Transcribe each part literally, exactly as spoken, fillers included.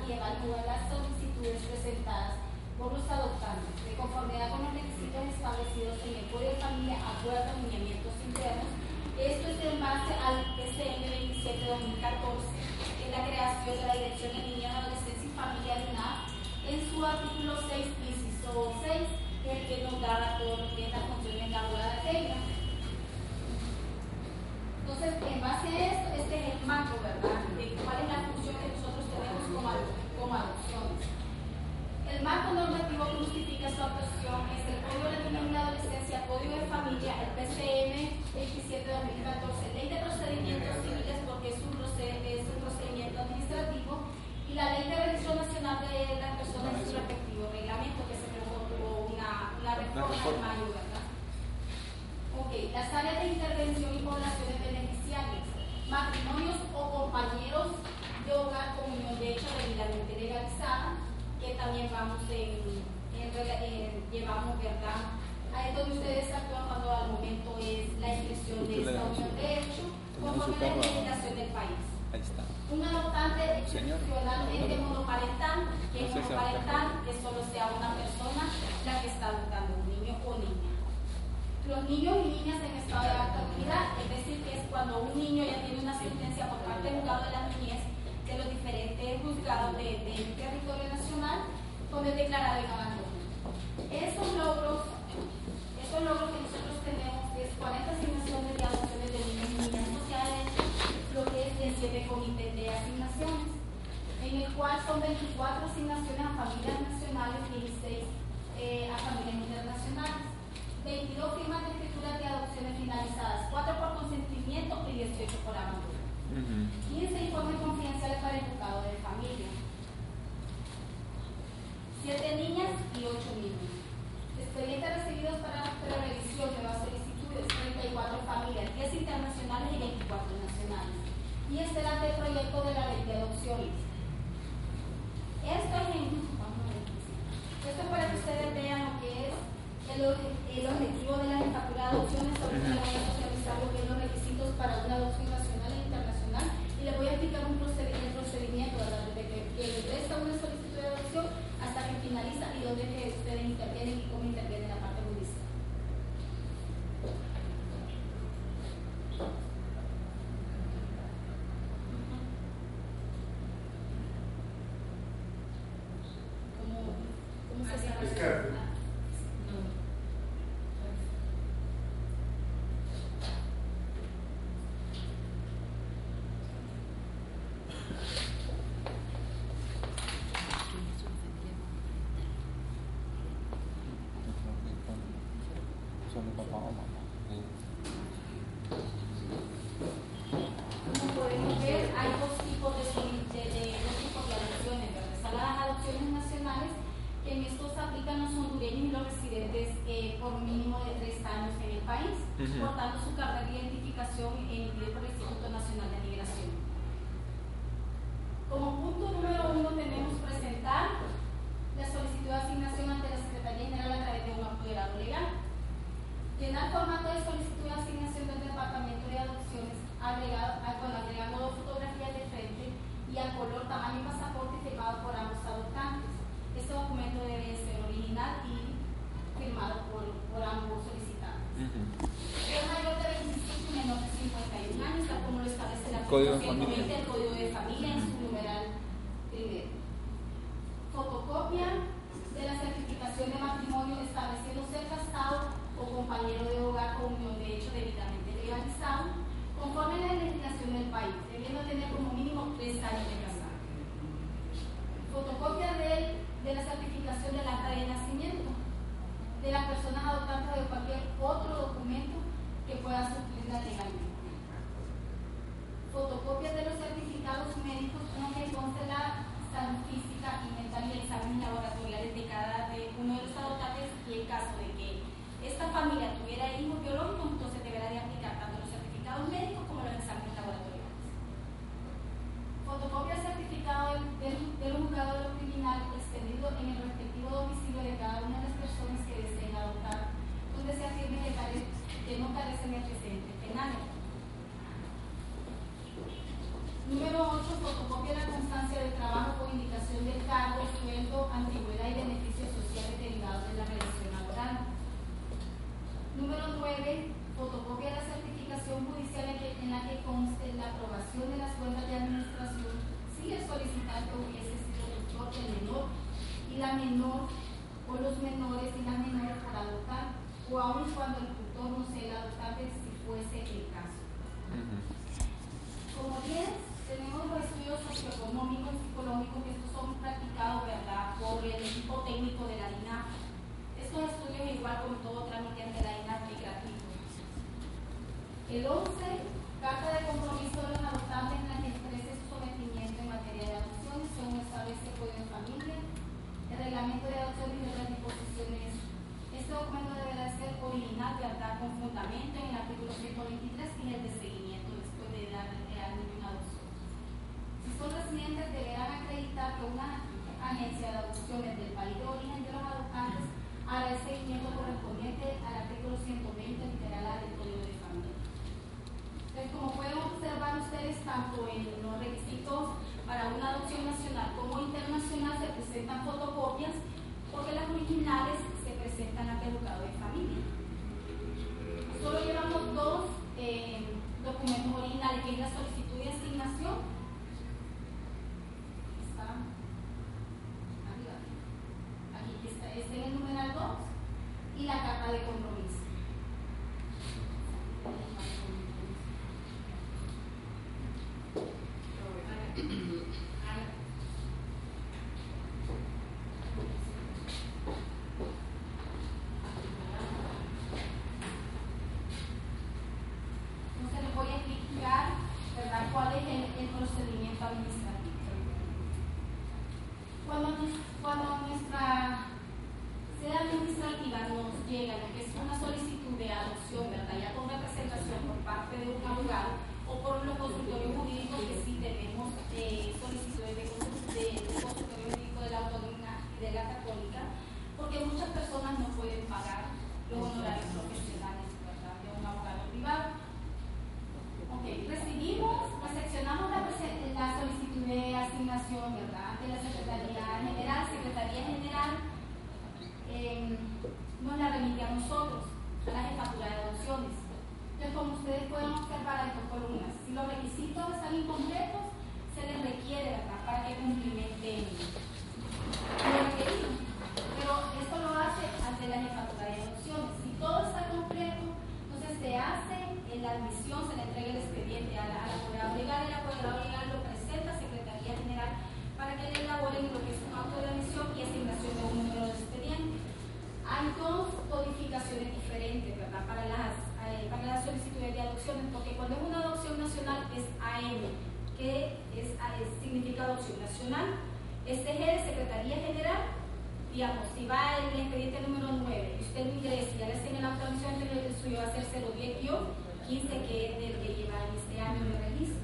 y evalúa las solicitudes presentadas por los adoptantes de conformidad con los requisitos establecidos en el Código de Familia, acuerdo de lineamientos internos. Esto es en base al P C M veintisiete de dos mil catorce, que es la creación de la Dirección de Niñas, Adolescencia y Familia de U N A F, en su artículo seis, inciso seis, que es el que nos da todo lo que es la función de la abogada Keila. Entonces, en base a esto, este es el marco, ¿verdad?, de cuál es la función que nosotros tenemos como, como adopciones. El marco normativo que justifica su adopción es el Código de Niños y la Adolescencia, Código de Familia, el P C M veintisiete de dos mil catorce, Ley de Procedimientos Civiles, porque es un, es un procedimiento administrativo, y la Ley de Registro Nacional de las Personas en su respectivo reglamento, que se tuvo una, una reforma en mayo, ¿verdad? Ok, las áreas de intervención y poblaciones beneficiarias, matrimonios o compañeros de hogar con unión de hecho debidamente legalizada, que también vamos en, en, en llevamos, ¿verdad? Ahí es donde ustedes actúan cuando al momento es la inscripción de esta unión de hecho, conforme a la legislación del país. Ahí está. Un adoptante excepcionalmente monoparental, que es monoparental, que solo sea una persona la que está adoptando un niño o niña. Los niños y niñas en estado de actividad, es decir, que es cuando un niño ya tiene una sentencia por parte del juzgado de la niñez de los diferentes juzgados del de, de territorio nacional, donde es declarado en abandono. Esos logros, esos logros que nosotros tenemos es cuarenta asignaciones de adopciones de niños y niñas sociales, lo que es de siete comités de asignaciones, en el cual son veinticuatro asignaciones a familias nacionales y dieciséis eh, a familias internacionales, veintidós firmas de escrituras de adopciones finalizadas, cuatro por consentimiento y dieciocho por abandono. Uh-huh. quince informes confidenciales para el juzgado de familia, siete niñas y ocho niños, expedientes recibidos para revisión de las solicitudes, treinta y cuatro familias, diez internacionales y veinticuatro nacionales, y este era el proyecto de la ley de adopciones. Esto es, en, esto es para que ustedes vean lo que es el, el objetivo de la jefatura de adopciones. Ahorita les voy a socializar lo que es los requisitos para una adopción nacional e internacional, y les voy a explicar un procedimiento, el procedimiento, ¿verdad?, desde que, que ingresa una solicitud de adopción hasta que finaliza y dónde es que ustedes intervienen y cómo intervienen la parte judicial. ¿Cómo, cómo se llama? Portando su carnet de identificación emitido por el Instituto Nacional de Migración. Como punto número uno tenemos presentar la solicitud de asignación ante la Secretaría General a través de un apoderado legal. Llenar formato de solicitud de asignación del Departamento de Adopciones, agregado, bueno, agregando dos fotografías de frente y a color, tamaño y pasaporte firmado por ambos adoptantes. Este documento debe ser original y firmado por, por ambos solicitantes. Uh-huh. Es mayor de veinticinco y menor de cincuenta y un años, tal como lo establece el artículo ciento veinte del Código de Familia en su numeral primero. Fotocopia de la certificación de matrimonio estableciendo ser casado o compañero de hogar con unión de hecho debidamente legalizado, conforme a la legislación del país, debiendo tener como mínimo tres años de casado. Fotocopia de, de la certificación del acta de nacimiento de las personas adoptantes de cualquier otro documento que pueda suplirla legalmente. Fotocopias de los certificados médicos en los que conste la salud física y mental y exámenes laboratoriales de cada de uno de los adoptantes, y en caso de que esta familia tuviera hijos biológicos, entonces deberá de aplicar tanto los certificados médicos como los exámenes laboratoriales. Fotocopia del certificado del, del, del juzgado de lo criminal extendido en el respectivo domicilio de cada una de las personas que deseen adoptar, donde se afirme que, care, que no carecen de antecedentes penales. Número ocho. Fotocopia de la constancia de trabajo con indicación del cargo, sueldo, antigüedad y beneficios sociales derivados de la relación laboral. Número nueve, fotocopia de la certificación judicial en, que, en la que conste la aprobación de las cuentas de administración si el solicitante hubiese sido tutor del menor y la menor o los menores y las menores por adoptar, o aun cuando el tutor no sea el adoptante si fuese el caso. Uh-huh. Como diez, tenemos los estudios socioeconómicos y psicológicos que estos son practicados, ¿verdad?, por el equipo técnico de la I N A P. Estos estudios, igual como todo trámite ante la I N A P, es gratuito. El once, carta de compromiso de los adoptantes en la que exprese su sometimiento en materia de adopción, según establece el Código de Familia, el reglamento de adopción y otras disposiciones. Este documento deberá ser original, ¿verdad?, con fundamento en el artículo ciento veintitrés y el de seguimiento después de darle al niño una adopción. Si son residentes, deberán acreditar que una agencia de adopciones del país de origen de los adoptantes hará el seguimiento correspondiente al artículo ciento veinte literal A del Código de Familia. Entonces, como pueden observar ustedes, tanto en los requisitos para una adopción nacional como internacional se presentan fotocopias, porque las originales se presentan ante el juzgado de familia. Solo llevamos dos eh, documentos originales, que es la solicitud de asignación. Está arriba. Aquí está, está en el numeral dos, y la carta de compromiso. Entonces les voy a explicar, ¿verdad?, cuál es el, el procedimiento administrativo. Cuando, cuando nuestra sede administrativa nos llega lo que es una solicitud de adopción, ¿verdad?, ya con representación por parte de un abogado o por los consultorios jurídicos, que sí tenemos eh, solicitudes de, de, de consultorio jurídico de la Autónoma y de la Católica, porque muchas personas no pueden pagar los honorarios profesionales, ¿verdad?, de un abogado privado. Ok, recibimos, recepcionamos la, la solicitud de asignación, ¿verdad?, ante la Secretaría General. Secretaría General eh, nos la remite a nosotros, a la Jefatura de Adopciones. Entonces, como ustedes pueden observar en dos columnas, si los requisitos están incompletos, se les requiere, ¿verdad?, para que cumplimenten lo requerido. Pero esto lo hace ante la Jefatura de Adopciones. Si todo está completo, entonces se hace en la admisión, se le entrega el expediente a la, a la apoderado legal, y la apoderado legal lo presenta a Secretaría General para que le elaboren lo que es un acto de admisión y asignación de un número de expediente. Hay dos codificaciones diferentes, ¿verdad?, para las, eh, para las solicitudes de adopciones, porque cuando es una adopción nacional es A M, que es, es, significa adopción nacional. Este G de Secretaría General, digamos, si va en el expediente número nueve y usted lo ingresa y ya le hacen en la autorización, el suyo va a ser cero diez quince, que es del que lleva en este año de registro.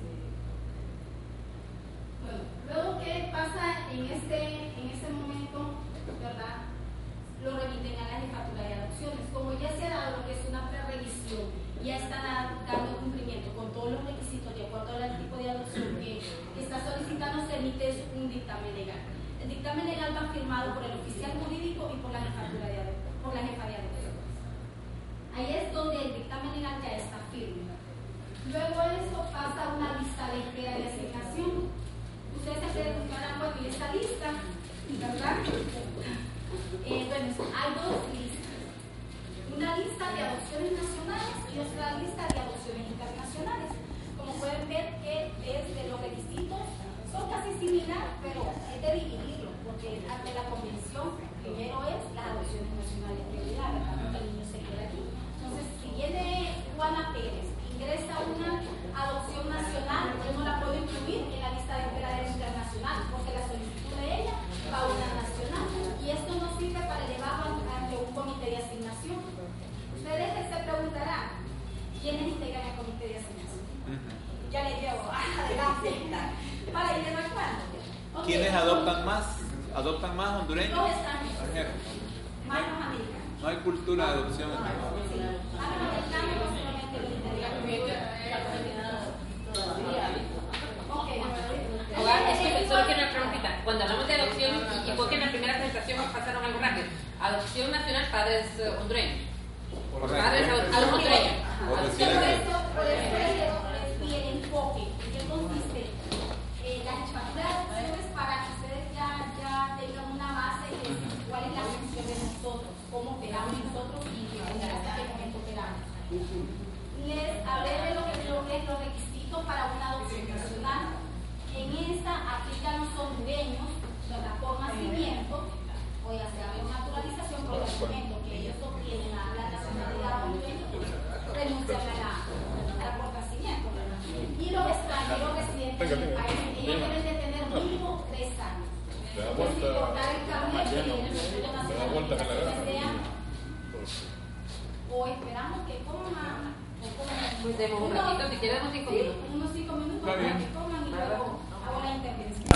Bueno, luego, ¿qué pasa en este, en este momento, ¿verdad? Lo remiten a la Jefatura de Adopciones. Como ya se ha dado lo que es una prerevisión, ya están dando cumplimiento con todos los requisitos de acuerdo al tipo de adopción que, que está solicitando, se emite un dictamen legal. El dictamen legal va firmado por el oficial jurídico y por la Jefatura de Adopciones, por la Jefa de Adopciones. Ahí es donde el dictamen legal ya está firme. Luego eso pasa a una lista de espera de asignación. Ustedes se preguntarán, bueno, ¿y esta lista? ¿Verdad? Eh, bueno, hay dos listas. Una lista de adopciones nacionales y otra lista de adopciones internacionales. Como pueden ver, que desde los requisitos son casi similares, pero es de dividirlo, porque ante la convención primero es las adopciones nacionales prioridad, ¿verdad?, porque el niño se queda aquí. Entonces, si viene Juana Pérez, ingresa una adopción nacional, yo no la puedo incluir en la lista de espera de internacional, porque la solicitud de ella va a una nacional, y esto no sirve para elevarlo ante un comité de asignación. Ustedes se preguntarán, ¿quiénes integran el comité de asignación? Ya les llevo adelante para ir evacuando. Okay. ¿Quiénes adoptan más? ¿Adoptan más hondureños? Los extranjeros. Más los americanos. No hay cultura de adopción en México. Sí. A los americanos no solamente los integran. Ok. Solo quiero una preguntita. Cuando padres eh, hondureños. Por Correcto. padres a, a los hondureños. O Por residentes. eso, por eso es mi enfoque, en qué consiste eh, la jefatura de adopciones para que ustedes ya, ya tengan una base de cuál es la función de nosotros, cómo operamos nosotros y hasta qué momento operamos. Les hablé de lo que, lo que es los requisitos para una adopción nacional. En esta aplican los hondureños, ¿verdad? Por nacimiento, o ya sea por naturalización, por el momento que ellos obtienen la, la nacionalidad hondureña, renuncian a la, a la por nacimiento, ¿verdad? Y los extranjeros residentes en el país, ellos deben de tener mínimo tres años. Pues sin importar el carnet que el registro de nacionalidad sea, o esperamos que coman, o coman. Pues demos un ratito, si quieres, unos cinco Sí, minutos. unos cinco minutos Está para bien. que coman y luego hago la intervención.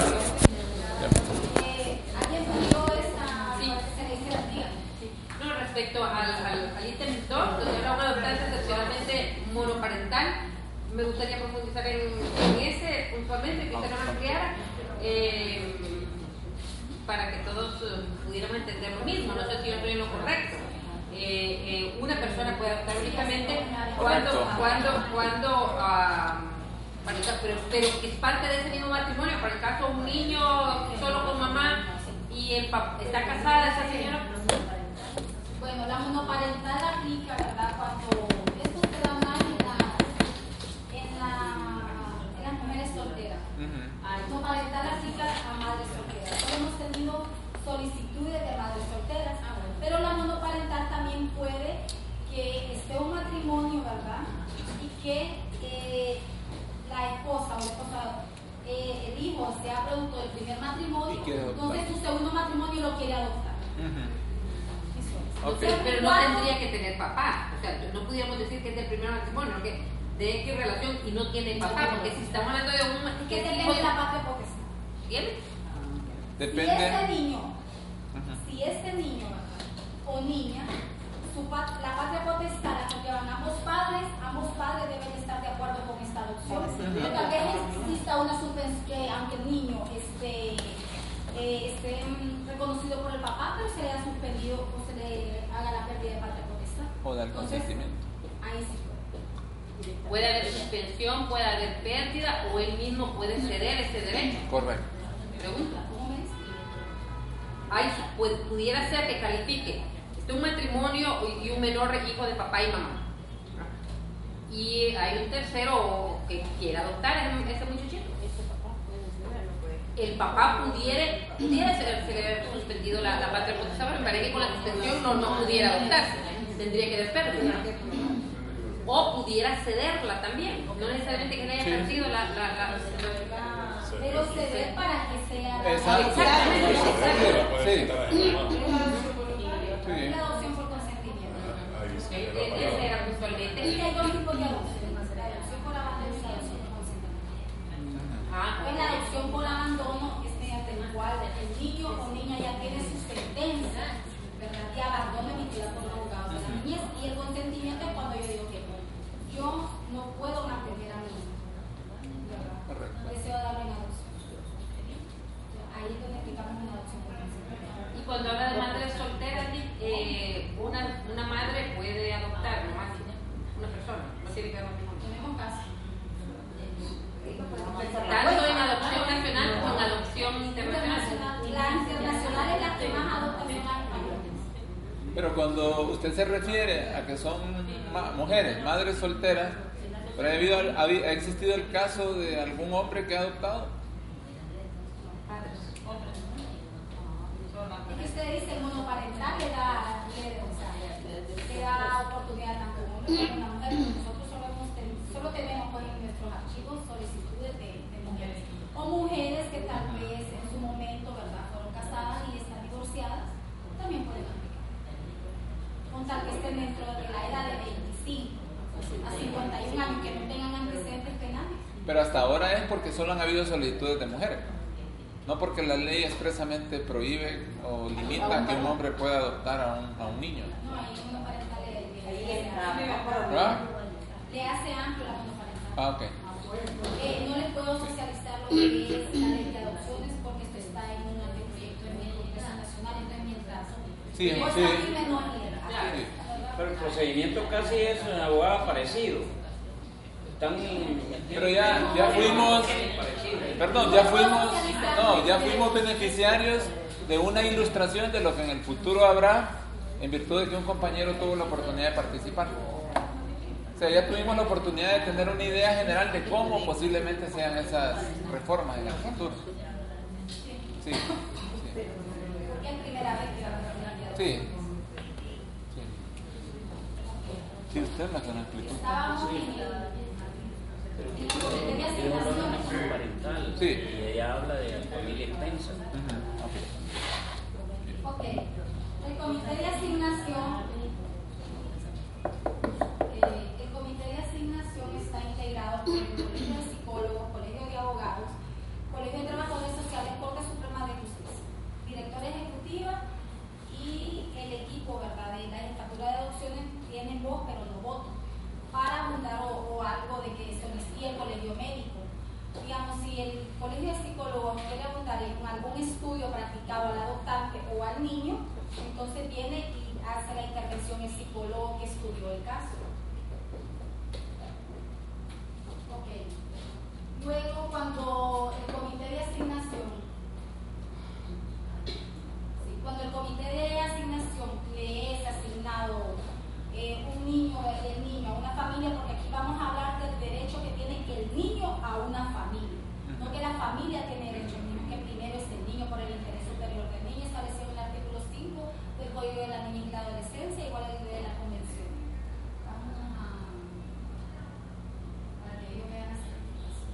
Eh, ¿Alguien pidió esta? Sí. Para que se le dice la tía. No, respecto al, al, al interventor, donde habla una adoptante excepcionalmente monoparental, me gustaría profundizar en, en ese puntualmente, que usted nos ampliara, eh, para que todos eh, pudiéramos entender lo mismo. No sé si yo estoy en lo correcto. Eh, eh, una persona puede adoptar únicamente cuando, Correcto. cuando, cuando, ah, para el caso- pero, pero es parte de ese mismo matrimonio. Por el caso, un niño solo con mamá y el papá está casada esa señora. Bueno, la monoparental aplica, ¿verdad? Cuando esto se da más en, la, en, la, en las mujeres solteras. Ujú. La monoparental aplica a madres solteras. Solo hemos tenido solicitudes de madres solteras, pero la monoparental también puede que esté un matrimonio, ¿verdad? Y que eh, la esposa o la esposa, eh, el hijo sea producto del primer matrimonio, Y quiere adoptar. entonces su segundo matrimonio lo quiere adoptar. Ujú. Eso es. Ok. Entonces, Pero no ¿cuándo? tendría que tener papá. O sea, no pudiéramos decir que es del primer matrimonio, que de qué relación y no tiene papá, porque si estamos hablando de un que que es depende hijo de la patria potestad. ¿tiene? Si este Depende. niño, Ujú. si este niño ¿verdad? o niña, su pat- la patria potestad la que llevan ambos padres, ambos padres deben estar de acuerdo con esta adopción. Pero tal vez exista una suspensión que aunque el niño esté, eh, esté mm, reconocido por el papá, pero se le haya suspendido o se le haga la pérdida de patria potestad. O del Entonces, consentimiento. ahí sí puede. Puede haber suspensión, puede haber pérdida o él mismo puede ceder ese derecho. Correcto. Pregunta. ¿Cómo ves? Hay, pues, pudiera ser que califique este un matrimonio y un menor hijo de papá y mamá. Y hay un tercero que quiera adoptar a ese muchachito. El papá pudiera, pudiera ser, ser suspendido la, la patria potestad, pero me parece que con la suspensión no, no pudiera adoptarse, tendría que haber pérdida. O pudiera cederla también, no necesariamente que le haya Sí. perdido la, la, la, Pero ceder para que sea la Exacto. Exactamente, exacto. Sí. Es la adopción por consentimiento. Ese era puntualmente. Y hay dos tipos de adopción, la adopción por abandono y la adopción por consentimiento. Ah, Pues la adopción por abandono es mediante el cual el niño o niña ya tiene su sentencia, ¿verdad? De abandono emitida por los abogados de la niñez, y el consentimiento es cuando yo digo que yo no puedo mantener a mi hijo, ¿verdad? Correcto. Deseo darle una adopción. Ahí es donde aplicamos una adopción por consentimiento. y cuando habla de madres solteras, eh, una, una madre puede adoptar nomás una persona, no tiene que haber matrimonio. Tenemos casos. Tanto en adopción nacional como en adopción internacional. La internacional es la que más adopta son las españolas. Pero cuando usted se refiere a que son ma- mujeres, madres solteras, pero ha, habido, ha, habi- ha existido el caso de algún hombre que ha adoptado. Es que usted dice el monoparental le da, le, o sea, le da oportunidad tanto a un hombre como a una mujer. Nosotros solo, hemos ten- solo tenemos pues, en nuestros archivos solicitudes de, de mujeres. O mujeres que tal vez en su momento, ¿verdad?, fueron casadas y están divorciadas, también pueden aplicar. Con tal que estén dentro de la edad de veinticinco a cincuenta y un años, que no tengan antecedentes penales. Pero hasta ahora es porque solo han habido solicitudes de mujeres. No porque la ley expresamente prohíbe o limita que un hombre pueda adoptar a un, a un niño. No, ahí el monoparental le, le, le, ¿Verdad? le hace amplio la monoparental. Ah, ok. Eh, no les puedo socializar lo que es la ley de adopciones porque esto está en un anteproyecto en el Congreso Nacional, entonces mientras Sí, no sí. está firme, no es ley. Chávez. Pero el procedimiento casi es un abogado parecido. Están, pero ya, ya fuimos, perdón, ya fuimos, no, ya fuimos beneficiarios de una ilustración de lo que en el futuro habrá, en virtud de que un compañero tuvo la oportunidad de participar. O sea, ya tuvimos la oportunidad de tener una idea general de cómo posiblemente sean esas reformas en el futuro. Sí, sí. Porque es primera vez que la realidad. Sí. Sí. Sí, usted es la que nos explicó. Estábamos en el tiene un órgano parental Sí. y ella habla de familia extensa. Uh-huh. Okay. Ok. El comité de asignación, eh, el comité de asignación está integrado por el Colegio de Psicólogos, Colegio de Abogados, Colegio de Trabajadores Sociales, Corte Suprema de Justicia, directora ejecutiva y el equipo, ¿verdad?, de la jefatura de adopciones tienen voz pero no voto, para abundar o, o algo de que esto no es, y el colegio médico. Digamos, si el colegio de psicólogos quiere abundar en algún estudio practicado al adoptante o al niño, entonces viene y hace la intervención el psicólogo que estudió el caso. Ok. Luego, cuando el comité de asignación, sí, cuando el comité de asignación le es asignado eh, un niño, el niño a una familia, porque aquí vamos a hablar del derecho que tiene el niño a una familia, no que la familia tiene derecho al niño, que primero es el niño por el interés superior del niño, establecido en el artículo cinco del Código de la Niñez y la Adolescencia, igual al de la Convención. Vamos a, para que ellos vean la certificación.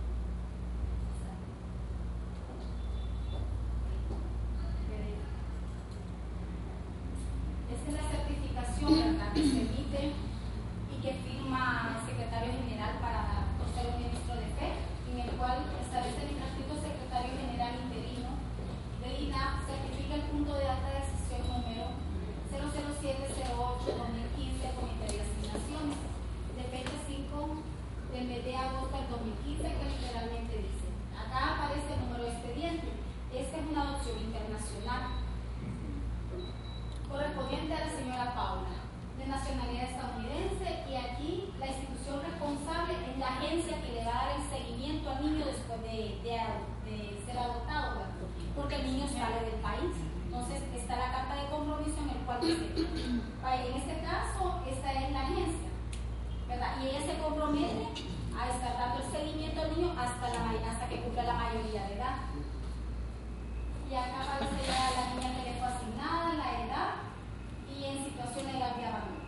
Esta es la certificación, ¿verdad?, que se emite y que firma el secretario general para ser un ministro de fe, en el cual establece el transcrito secretario general interino del I N A P, certifica el punto de alta de decisión número cero cero siete cero ocho dos mil quince, Comité de Asignaciones, de fecha cinco del mes de agosto del dos mil quince, que literalmente dice, acá aparece el número de expediente, esta es una adopción internacional correspondiente a la señora Paula, de nacionalidad estadounidense, y aquí la institución responsable es la agencia que le va a dar el seguimiento al niño después de, de, de ser adoptado, ¿verdad?, porque el niño sale del país. Entonces está la carta de compromiso en el cual dice, en este caso, esta es la agencia, ¿verdad?, y ella se compromete a estar dando el seguimiento al niño hasta, la, hasta que cumpla la mayoría de edad. Y acá aparece ya la niña que le fue asignada, la edad y en situación legal de abandono.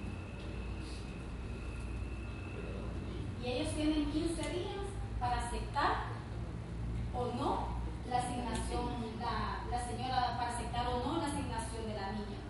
Y ellos tienen quince días para aceptar o no la asignación, la, la señora, para aceptar o no la asignación de la niña.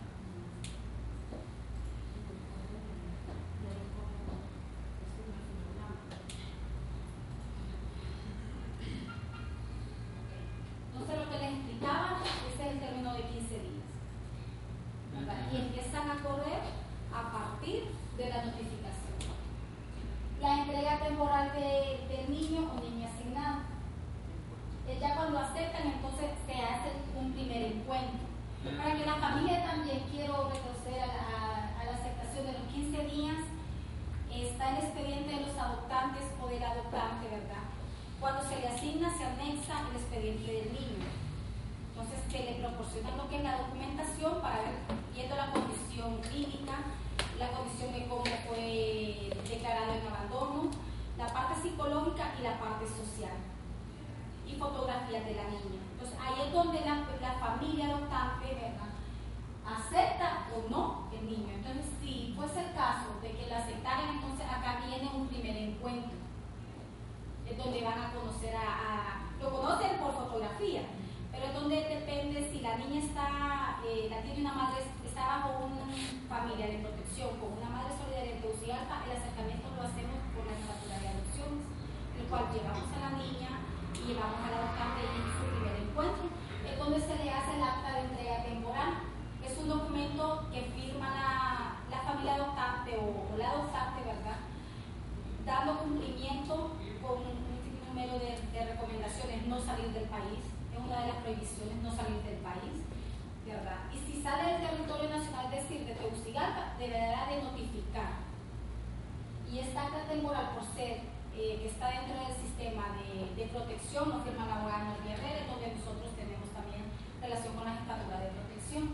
Entonces lo que les explicaba, ese es el término de quince días, ¿verdad?, y empiezan a correr a partir de la notificación. La entrega temporal de, del niño o niña asignado. Eh, ya cuando aceptan, entonces se hace un primer encuentro. Para que la familia también, quiero retroceder a la, a, a la aceptación de los quince días, está el expediente de los adoptantes o del adoptante, ¿verdad? Cuando se le asigna, se anexa el expediente del niño. Entonces, se le proporciona lo que es la documentación para ver, viendo la condición clínica, la condición de cómo fue declarado en abandono, la parte psicológica y la parte social, y fotografías de la niña. Entonces, ahí es donde la, la familia adoptante, ¿verdad?, acepta o no el niño. Entonces, si fuese el caso de que la aceptaran, entonces acá viene un primer encuentro, es donde van a conocer a, a lo conocen por fotografía, pero es donde depende si la niña está, eh, la tiene una madre, está bajo una familia de protección, con una madre solidaria en Tegucigalpa. El acercamiento lo hacemos por la jefatura de adopciones, el cual llevamos a la niña y llevamos al adoptante en su primer encuentro, es donde se le hace el acta de entrega temporal. Es un documento que firma la, la familia adoptante o, o la adoptante, ¿verdad?, dando cumplimiento con un, un número de, de recomendaciones, no salir del país. Es una de las prohibiciones, no salir del país, ¿verdad? Y si sale del territorio nacional, es decir, de Tegucigalpa, deberá de notificar. Y esta acta temporal, por ser eh, que está dentro del sistema de, de protección, lo firma la abogada Noelia Herrera, donde nosotros tenemos también relación con la jefatura de protección.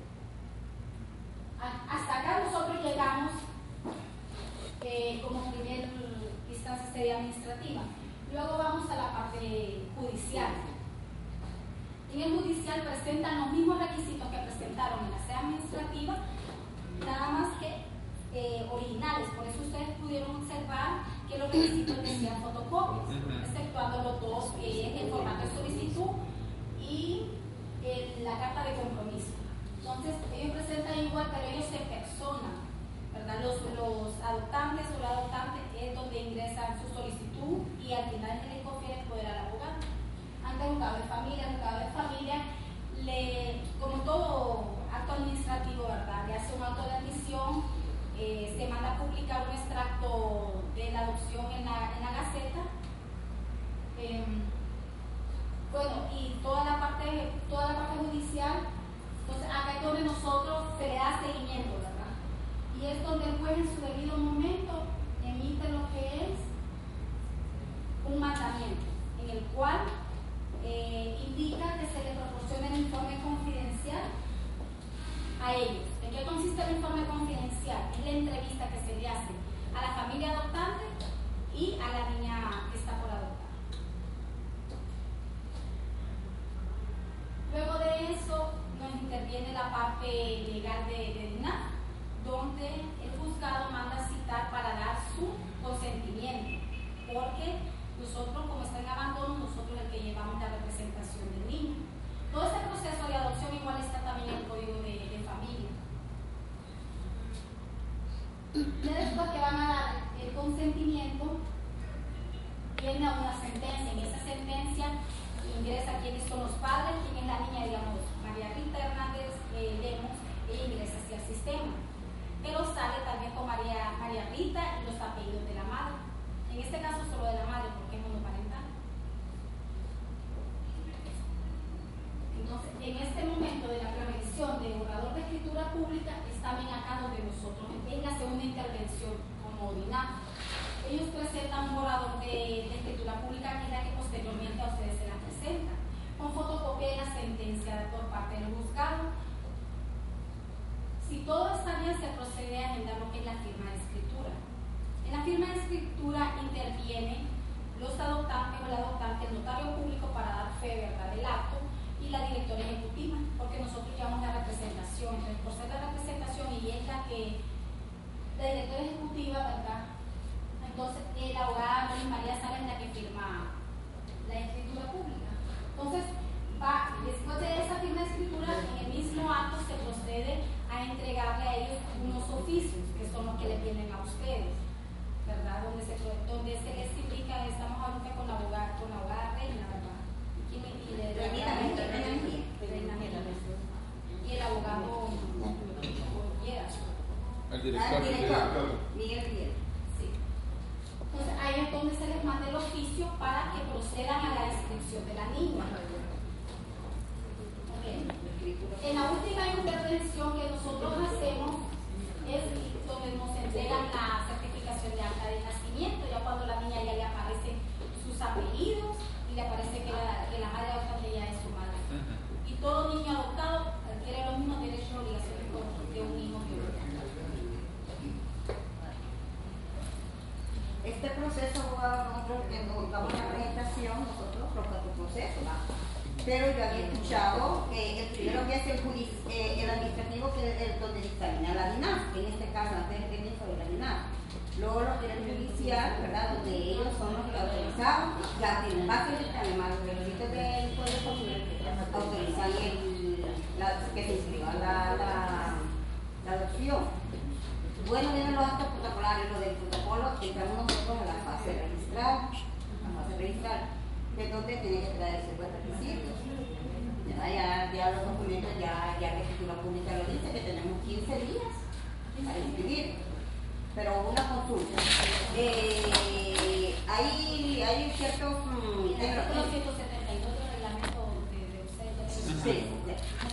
A, hasta acá nosotros llegamos eh, como primera instancia seria administrativa. Luego vamos a la parte judicial. En el judicial presentan los mismos requisitos que presentaron en la sede administrativa, nada más que eh, originales. Por eso ustedes pudieron observar que los requisitos decían fotocopias, exceptuando los dos, eh, el formato de solicitud y eh, la carta de compromiso. Entonces, ellos presentan igual, pero ellos se personan, ¿verdad? Los, los adoptantes o la adoptante es donde ingresan su solicitud y al final le confiere el poder al abogado. Ante el juzgado de familia, el juzgado de familia, le, como todo acto administrativo, ¿verdad? Le hace un auto de admisión, eh, se manda a publicar un extracto de la adopción en la, en la Gaceta. Eh, bueno, y toda la parte, toda la parte judicial. Entonces, acá es donde nosotros se le da seguimiento, ¿verdad? Y es donde el juez en su debido momento emite lo que es un mandamiento, en el cual eh, indica que se le proporcione el informe confidencial a ellos. ¿En qué consiste el informe confidencial? Es la entrevista que se le hace a la familia adoptante y a la niña que está por adoptar. Luego de eso nos interviene la parte legal de, de D I N A F, donde el juzgado manda citar para dar su consentimiento, porque nosotros, como está en abandono, nosotros el que llevamos la representación del niño. Todo este proceso de adopción igual está también en el Código de, de Familia. Ya después que van a dar el consentimiento, viene a una sentencia. En esa sentencia ingresa quiénes son los padres, quién es la niña, digamos, María Rita Hernández eh, Lemos, ella ingresa hacia el sistema. Pero sale también con María, María Rita y los apellidos de la madre. En este caso solo de la madre, porque es monoparental. Entonces, en este momento de la prevención de borrador de escritura pública, es también acá donde nosotros, en la segunda intervención, como D I N A F, ellos presentan un borrador de, de escritura pública, que es la que posteriormente a ustedes se la presenta, con fotocopia de la sentencia por parte del juzgado. Si todo está bien, se procede a agendar lo que es la firma de escritura. En la firma de escritura intervienen los adoptantes o el adoptante, el notario público para dar fe, ¿verdad?, del acto, y la directora ejecutiva, porque nosotros llevamos la representación. Entonces, por ser la representación y es la que, la directora ejecutiva, ¿verdad?, entonces la abogada María Sala es la que firma la escritura pública. Entonces, va, después de esa firma de escritura, en el mismo acto se procede a entregarle a ellos unos oficios, que son los que le tienen a ustedes, ¿verdad? Donde se, donde se les indica, estamos ahorita con la abogada, con la abogada Reina, ¿verdad? Y, y, le, Reina, Reina, Reina, Reina, y el abogado Lleras. El director. El director, Miguel Miguel. Sí. Entonces, ahí es donde se les manda el oficio para que procedan a la inscripción de la niña. Okay. En la última intervención que nosotros hacemos es donde nos entregan la certificación de acta de nacimiento, ya cuando la niña ya le aparecen sus apellidos y le aparece que la, que la madre adoptante ya es su madre. Y todo niño adoptado adquiere los mismos derechos y obligaciones de un hijo biológico. Este proceso, abogado, nosotros cuando damos la presentación, nosotros proponemos un proceso, ¿no? Pero yo había escuchado que el primero que es el, judici eh, el administrativo, que es el donde dictamina la D I N A F, en este caso, antes de que sobre la D I N A F. Luego lo que era el judicial, ¿verdad?, donde ellos son los que autorizaron, ya tienen base de además los requisitos del Código Civil, autorizan el, la, que se inscriba la, la, la adopción. Bueno, vienen los actos protocolares, lo del protocolo, entramos nosotros a la fase de registrar, la fase de registrar, que es donde tienen que traer esos requisitos. Ya, ya, ya los documentos, ya, ya la escritura pública lo dice, que tenemos quince días para inscribir. Pero una consulta. Eh, hay, hay ciertos... Mm, el artículo ciento setenta y dos del reglamento de, de ustedes. Sí, sí.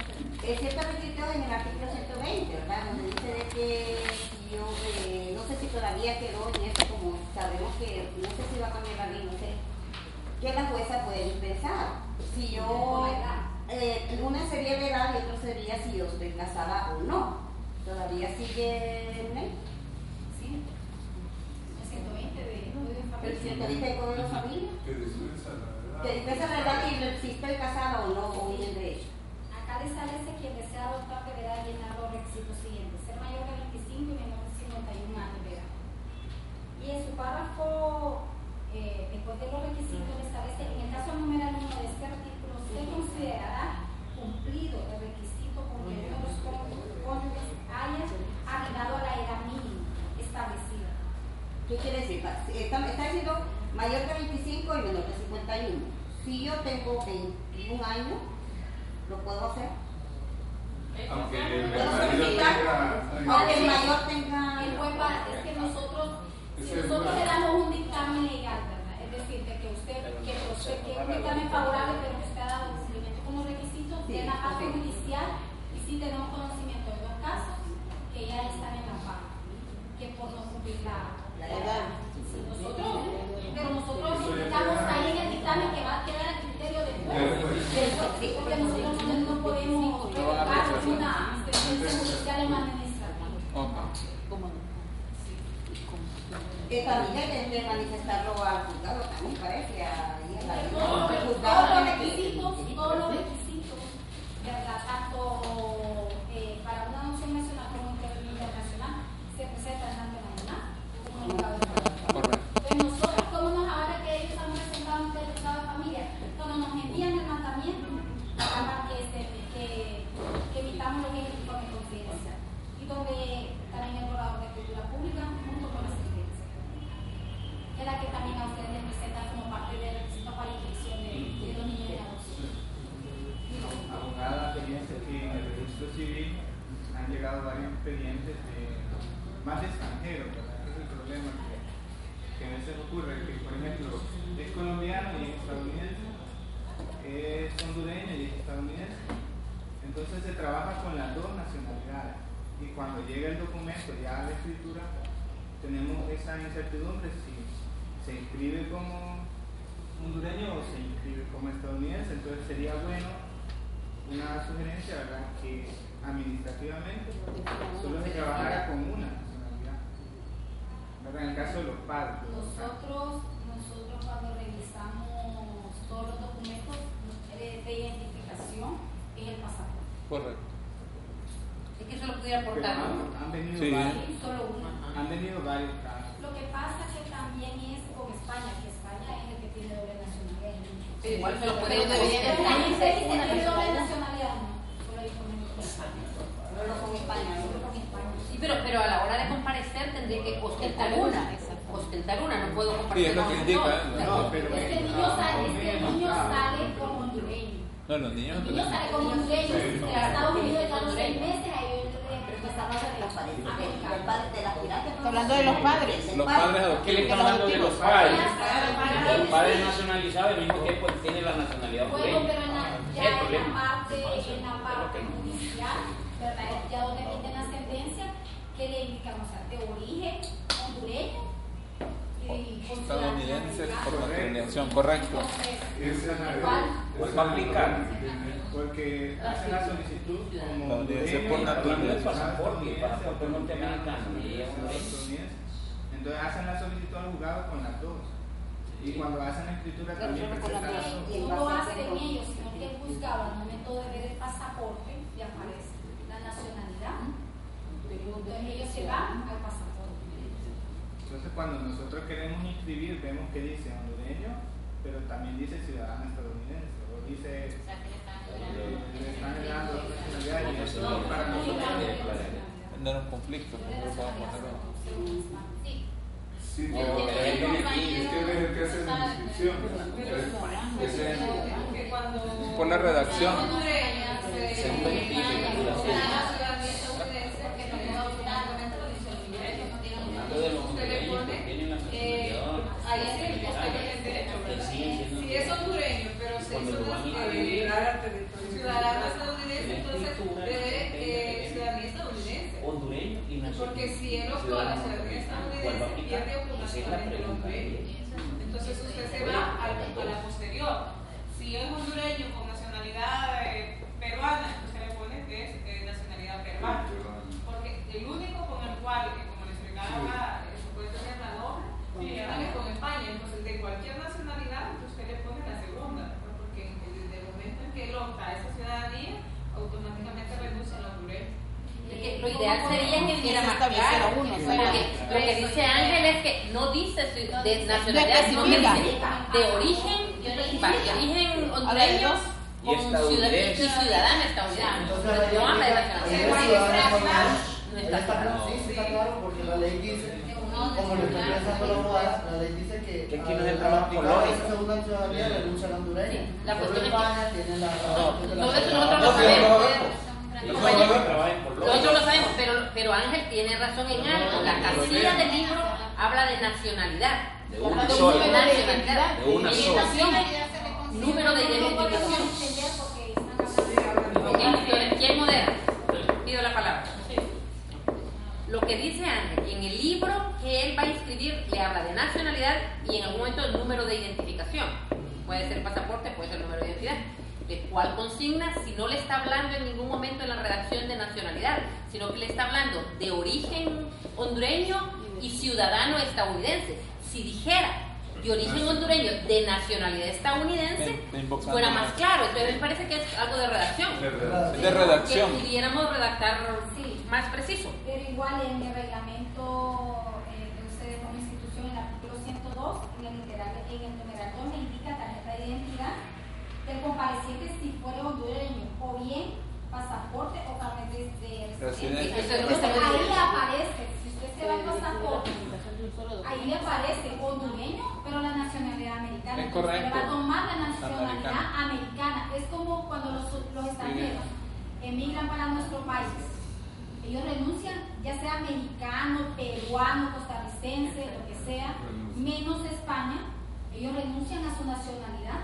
es cierto requisito en el artículo ciento veinte, ¿verdad? Donde dice de que si yo, eh, no sé si todavía quedó en eso, como sabemos que, no sé si va a cambiar la ley, no sé, que la jueza puede pensar. Si yo, eh, una sería de edad y otra sería si yo estoy casada o no. ¿Todavía sigue en ley? Sí. El ciento veinte de Código de Familia. El ciento veinte de Código de Familia. Que dispensa la verdad. Que dispensa la edad y si estoy casada o no, o bien de hecho. Acá establece quien desea adoptar deberá llenar los requisitos siguientes: ser mayor de veinticinco y menor de cincuenta y un años de edad. Y en su párrafo, eh, después de los requisitos, establece: en el caso numeral uno de este artículo, se considerará cumplido el requisito con que uno de los cónyuges haya arribado a la edad mínima establecida. ¿Qué quiere decir? Está, está diciendo mayor de veinticinco y menor de cincuenta y uno. Si yo tengo veintiún años, ¿lo puedo hacer? Aunque el ¿Puedo marido solicitar? tenga- Aunque el mayor tenga... El juez va- es que nosotros, si Ese es nosotros bueno. le damos un dictamen legal, ¿verdad? Es decir, de que usted, que usted, que es un dictamen favorable, pero que usted ha dado cumplimiento con los requisitos Sí, de la parte sí. judicial, y sí tenemos conocimiento de dos casos que ya están en la paz, que por no cumplir la, La edad. Sí, nosotros, pero nosotros indicamos ahí en el dictamen que va a quedar a criterio del juez, del juez, sí, porque nosotros no, no podemos revocar una sentencia judicial en administrativa. Ok. Que también hay que manifestarlo al juzgado, también parece, a, a, Todos al los juzgado tiene que- requisitos, todos los requisitos, ¿verdad? Tanto eh, para una adopción nacional como internacional, se presentan tanto en la UNAM como en el juzgado de familia. Correcto. Entonces nosotros, como nos ahora que ellos han presentado ante el juzgado de familia, cuando nos envían el mandamiento, para que, se, que, que evitamos lo que es el informe confidencial, y donde también el borrador de escritura pública junto con la sentencia, que es la que también a ustedes les presentan como parte del requisito para inscripción de, de los niños de adopción. Abogada, fíjense que en el registro civil han llegado varios expedientes de más extranjeros, ¿verdad? Ese es el problema que, que a veces ocurre, que por ejemplo es colombiano y es estadounidense, es hondureño y es estadounidense. Entonces se trabaja con las dos nacionalidades y cuando llega el documento ya a la escritura tenemos esa incertidumbre si se inscribe como hondureño o se inscribe como estadounidense. Entonces sería bueno una sugerencia, ¿verdad?, que administrativamente solo se trabajara con una nacionalidad, ¿verdad? En el caso de los padres. Nosotros, nosotros cuando revisamos todos los documentos de, de identificación es el pasaporte. Correcto. Es que eso lo pudiera Pero aportar, han, ¿no? han venido Sí. varios, Sí, solo uno. han venido varios casos. Lo que pasa que también es con España, que España es el que tiene doble nacionalidad. Pero igual se lo Pero pueden debería decir. de ser que tiene doble nacionalidad, no. Solo hay con España. Solo con España, ¿no? Solo con España. Sí, pero, pero a la hora de comparecer tendría que ostentar una. Ostentar una, no puedo Sí, comparecer es lo con que las indica. dos. ¿no? No, pero Es que el niño sale, es que el niño sale como hondureño. No, los niños. El niño sale como hondureño. En Estados Unidos de los seis meses a ellos les pasaron de los padres. Del padre, del aspirante. Está hablando de los padres. Del Los padre. padres ¿Qué le adoptivos. están hablando de los padres? Para Los padres nacionalizados al mismo tiempo tienen la nacionalidad Bueno, hondureña. pero en la, Ese es ya el en la problema. parte, en la parte judicial, ¿verdad? Ya donde emiten la sentencia, que le indicamos, o sea, de origen hondureño y con Estadounidenses ciudadanía. por naturalización, correcto. Entonces, Esa es la igual, ¿Cuál va a aplicar? Porque hacen la solicitud como Estadounidense por hondureño, naturaleza. El pasaporte, el pasaporte norteamericano, y es hondureño. estadounidense. Entonces hacen la solicitud al juzgado con las dos. Y cuando hacen la escritura también presentan las dos. no lo hacen ellos, sino que el juzgado al momento de ver el pasaporte le aparece la nacionalidad. Entonces ellos se van al pasaporte. Entonces cuando nosotros queremos inscribir vemos que dice hondureño, pero también dice ciudadano estadounidense, o dice eh, le están dando dos nacionalidades y eso no para nosotros. No era un conflicto. ¿Cómo lo podemos poner? Sí. Sí, No, pero pero es que me es piden. que es el que hace la inscripción. Entonces, ese es el- Por la redacción. Hablando de los hondureños que tienen la nacionalidad. Ahí sí está el derecho, Que siguen siendo si es hondureño, pero se Cuando hizo lo van a las- inscribir, eh, ciudadano estadounidense, la entonces escritura lo ideal sería que diera más claro. Porque lo que dice Ángel es que no dice su- de nacionalidad, sino que dice de origen, va, de origen hondureño Y con estadounidense. ciudad- y ciudadana estadounidense. Entonces, No habla de la nacionalidad. No está claro. Sí, sí está claro, porque la ley dice, como lo está pensando la abogada, la ley dice que, Que aquí no al- entra más al aplicar colores. esa segunda ciudadanía renuncia al hondureño. La Solo cuestión es que- España tiene la tiene la- Todo eso nosotros lo No, pero no sabemos. lo vemos. Compañero, Trabaja en Colombia. nosotros lo sabemos, pero, pero Ángel tiene razón en algo. La casilla del libro habla de nacionalidad. De una De sola. nacionalidad. De una Y sola. inclusive, número de identificación. Ok, entonces, ¿quién modera? Pido la palabra. Lo que dice Ángel, en el libro que él va a inscribir le habla de nacionalidad y en algún momento el número de identificación. Puede ser pasaporte, puede ser número de identidad. ¿De cuál consigna? Si no le está hablando en ningún momento en la redacción de nacionalidad, sino que le está hablando de origen hondureño y ciudadano estadounidense. Si dijera de origen hondureño, de nacionalidad estadounidense, Me- me invocan fuera más. más claro. Entonces me parece que es algo de redacción. Es de redacción. Que pudiéramos redactar Sí. más preciso. Pero igual en el reglamento eh, de ustedes como institución, en el artículo ciento dos, en el numeral, en el numeral dos me indica tarjeta de identidad del compareciente si fuera hondureño o bien pasaporte o carnet de, de Residencia. residencia. Entonces ahí le aparece, si usted se va al pasaporte, ahí le aparece hondureño, pero la nacionalidad americana. Es Entonces, correcto. le va a tomar la nacionalidad Americana. americana. Es como cuando los, los extranjeros emigran para nuestro país. Ellos renuncian, ya sea americano, peruano, costarricense, lo que sea, menos España, ellos renuncian a su nacionalidad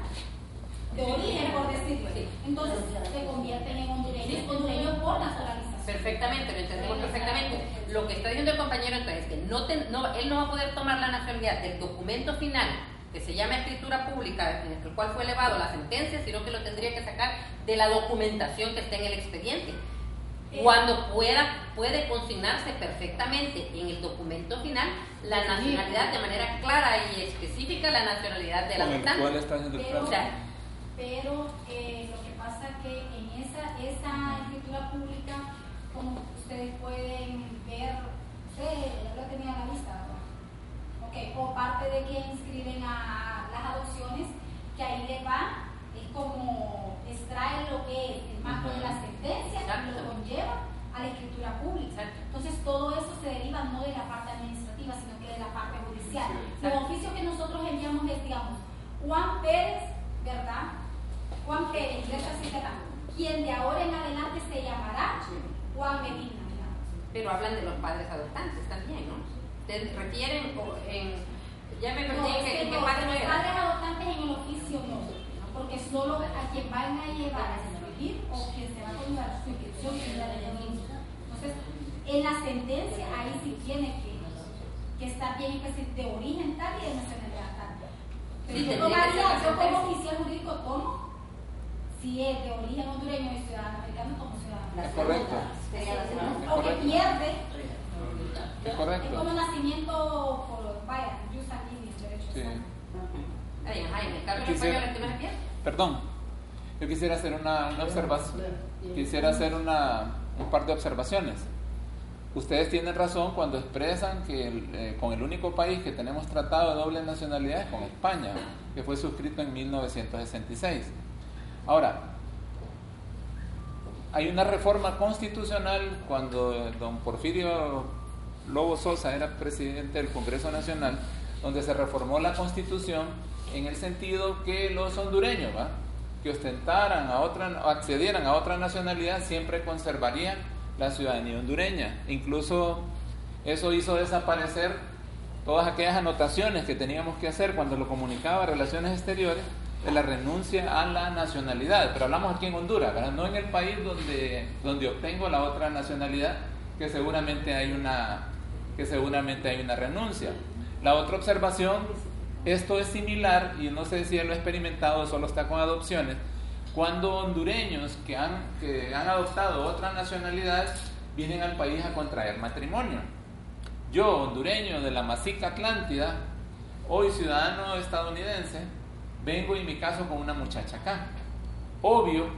de origen, por decirlo así. Entonces se convierten en hondureños, hondureños por naturalización. Perfectamente, lo entendemos perfectamente. Lo que está diciendo el compañero entonces es que no te- no, él no va a poder tomar la nacionalidad del documento final que se llama escritura pública, en el cual fue elevado la sentencia, sino que lo tendría que sacar de la documentación que está en el expediente. Cuando pueda, puede consignarse perfectamente en el documento final la nacionalidad de manera clara y específica, la nacionalidad del Con el habitante. cual está haciendo el Pero, O trámite. sea, pero eh, lo que pasa es que en esa, esa escritura pública, como ustedes pueden ver, ustedes ya lo tenían a la vista, ¿no? Ok, o parte de que inscriben a las adopciones, que ahí les va, es como extrae lo que es el marco de la sentencia y lo conlleva a la escritura pública. Exacto. Entonces todo eso se deriva no de la parte administrativa, sino que de la parte judicial. Sí. Los oficios que nosotros enviamos es, digamos, Juan Pérez, ¿verdad? Juan Pérez, letra citada, quien de ahora en adelante se llamará Juan Medina, digamos. pero hablan de los padres adoptantes también, ¿no? Ustedes refieren o en, ya me perdí No, en es qué- que en qué no, parte los era. padres adoptantes en el oficio no, porque solo a quien van a llevar a escribir o quien se va a conllevar su inscripción es la de niño. Entonces, en la sentencia ahí sí tiene que, que estar bien específico de origen tal y de nacionalidad tal. Pero Sí, yo tendría que ser tomaría, la yo como sentencia. oficial jurídico tomo, si es de origen hondureño y ciudadano americano, como ciudadano. Es correcto. Sería la segunda. Es O que correcto. pierde. Es Es correcto. como nacimiento por, vaya, jus sanguinis, derecho. Sí. Ay, ajá, en el caso Quisiera- español, ¿qué me refiero? Perdón, yo quisiera hacer una, una observación. Quisiera hacer una, un par de observaciones. Ustedes tienen razón cuando expresan que el, eh, con el único país que tenemos tratado de doble nacionalidad es con España, que fue suscrito en mil novecientos sesenta y seis. Ahora, hay una reforma constitucional cuando eh, don Porfirio Lobo Sosa era presidente del Congreso Nacional, donde se reformó la Constitución en el sentido que los hondureños, ¿va?, que ostentaran a otra, o accedieran a otra nacionalidad, siempre conservarían la ciudadanía hondureña. Incluso eso hizo desaparecer todas aquellas anotaciones que teníamos que hacer cuando lo comunicaba a Relaciones Exteriores de la renuncia a la nacionalidad. Pero hablamos aquí en Honduras, ¿verdad?, no en el país donde, donde obtengo la otra nacionalidad, que seguramente hay una, que seguramente hay una renuncia. La otra observación, esto es similar, y no sé si él lo ha experimentado, solo está con adopciones, cuando hondureños que han, que han adoptado otra nacionalidad vienen al país a contraer matrimonio. Yo, hondureño de la Masica Atlántida, hoy ciudadano estadounidense, vengo y me caso con una muchacha acá. Obvio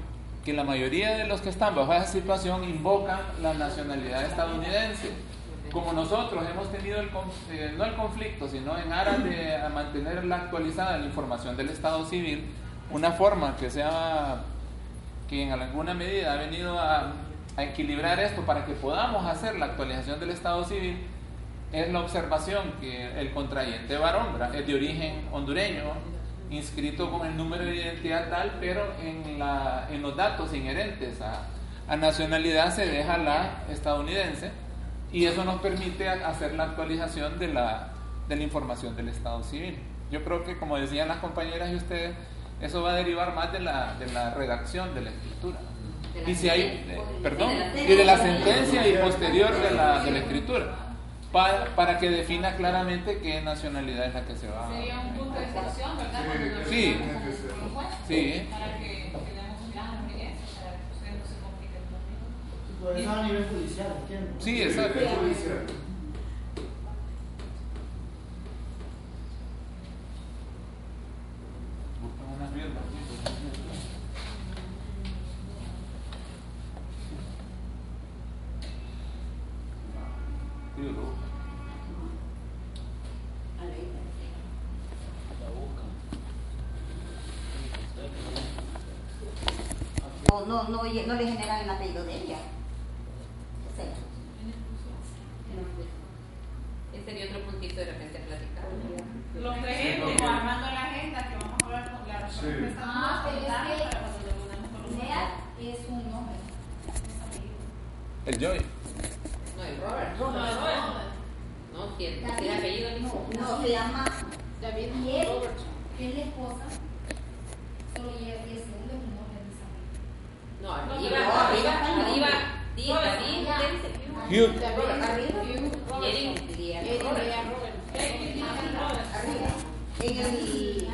que la mayoría de los que están bajo esa situación invocan la nacionalidad estadounidense. Como nosotros hemos tenido, el, eh, no el conflicto, sino en aras de a mantener la actualizada la información del Estado civil, una forma que sea, que en alguna medida ha venido a, a equilibrar esto para que podamos hacer la actualización del Estado civil, es la observación que el contrayente varón es de origen hondureño, inscrito con el número de identidad tal, pero en, la, en los datos inherentes a, a nacionalidad se deja la estadounidense, y eso nos permite hacer la actualización de la, de la información del Estado civil. Yo creo que, como decían las compañeras y ustedes, eso va a derivar más de la, de la redacción de la escritura. Y si hay, eh, perdón, y de la sentencia y posterior de la, de la escritura, para, para que defina claramente qué nacionalidad es la que se va a... Sería un punto de excepción, ¿verdad? Sí, sí. Para que tengamos un plan de eso, para que ustedes no se compliquen también. Por eso a nivel judicial, ¿entiendes? Sí, exacto. Buscan unas firmas. No, no, no, no le generan el apellido de ella. Sí. Ese sería otro puntito de repente a platicar. Los tres ejemplos, armando la agenda que vamos a hablar con la Sí. Ah, pero es para que cuando lo unamos con los Lea es un nombre, es apellido. El Joy. No, el Robert. No, no, no. No, si el, si el apellido es mismo. No, se llama David y él, que es la esposa, solo lleva diez segundos y no le dice apellido. No, arriba, arriba, arriba, diga, así, usted dice. Hugh. Jerry diría Robert. arriba. En el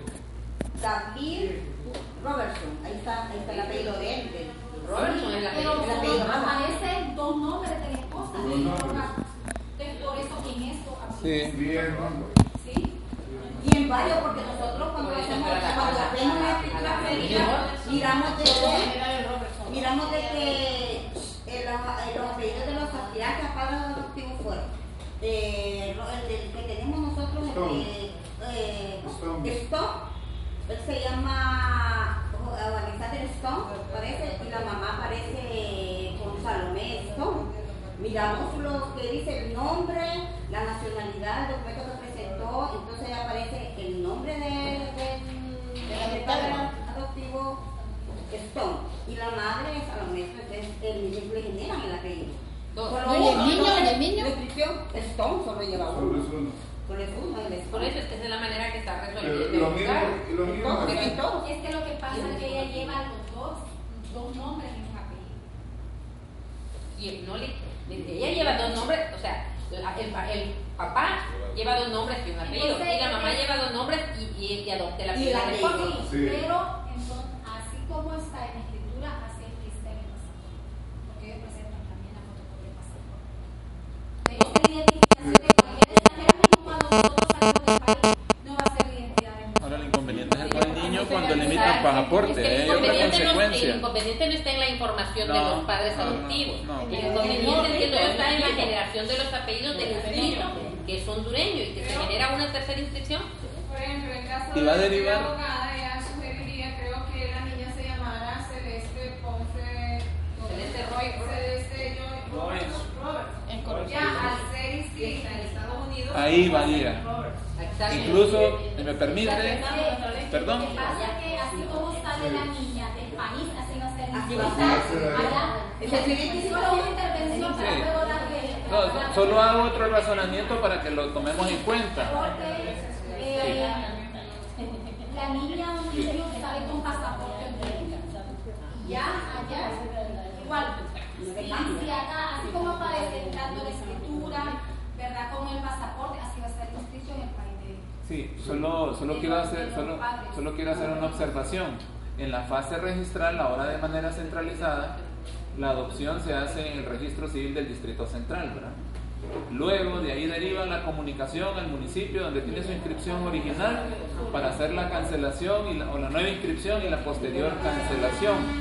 David Robertson, ahí está, ahí está el apellido de él. de- Robertson es el Pero apellido. el apellido. aparecen dos nombres de la esposa. Dos y nombres. Entonces, por eso en esto Sí. Bien, ¿no? ¿sí? Y en varios, porque nosotros cuando hacemos, cuando hacemos la escritura pública, miramos de que, miramos de que eh, los, eh, los apellidos de los aspirantes a padres adoptivos fueron eh, el, el del que tenemos nosotros, el de eh, Stone. Stone, él se llama oh, Alexander Stone, parece, y la mamá parece con Salomé Stone. Miramos lo que dice el nombre, la nacionalidad, el documento que presentó, entonces aparece el nombre de, de, de la padre adoptivo Stone, y la madre Salomé, entonces el niño le generan el apellido. Dos. Solo No, ¿y el uno, niño? entonces, ¿Y el niño? La inscripción Stone solo lleva Solo uno. es uno. Solo es uno, el Stone. Por eso es que esa es la manera que está Pero resuelto. lo mismo, lo mismo. Pero en todos. Es que lo que pasa es que ella lleva los dos, dos nombres en un apellido. Y no le, ella lleva dos nombres, o sea, la- el, pa- el papá lleva dos nombres y un apellido, Entonces, y la mamá eh, lleva dos nombres y, y, y adopta el Y apellido la del apellido. esposo. Sí. Pero entonces, así como está en la escritura, así es que está en el pasaporte. Porque ellos presentan también la fotocopia del pasaporte. Pero esa identificación de cualquier extranjero, mismo cuando nosotros salimos del país, no va a ser la identidad de nosotros. Ahora el inconveniente es con el niño cuando le emiten Exacto. pasaporte, Es que el hay otra inconveniente no- el consecuencia. inconveniente no está en la información de No, los padres no, no, adoptivos. no. El inconveniente entiendo yo está en la generación de los apellidos del escrito, que es hondureño y que se genera una tercera inscripción. Por ejemplo, en el caso Y va a de derivar- la abogada, ella sugeriría, creo que la niña se llamara Celeste Ponce. Celeste Roy. Celeste Joy Roberts. Roberts. En correcto. Ya al ser inscrita en Estados Unidos. Ahí varía. Roberts. Exacto. Incluso, si me permite, perdón. Lo que pasa es que así como sale la niña del país, así va a ser Así va a inscrita ser. allá. Es decir, Es solo una intervención para Sí. luego darle. No, so- solo hago otro razonamiento para que lo tomemos en cuenta. Porque eh, la niña o niño sale con pasaporte hondureño. Ya, allá, igual. Si, si acá, así como aparece tanto la escritura, ¿verdad? Con el pasaporte, así va a ser inscrito en el país de. Sí, solo, solo, quiero hacer, solo, solo quiero hacer una observación. En la fase registral, ahora de manera centralizada, la adopción se hace en el registro civil del Distrito Central, ¿verdad? Luego de ahí deriva la comunicación al municipio donde tiene su inscripción original para hacer la cancelación y la, o la nueva inscripción y la posterior cancelación.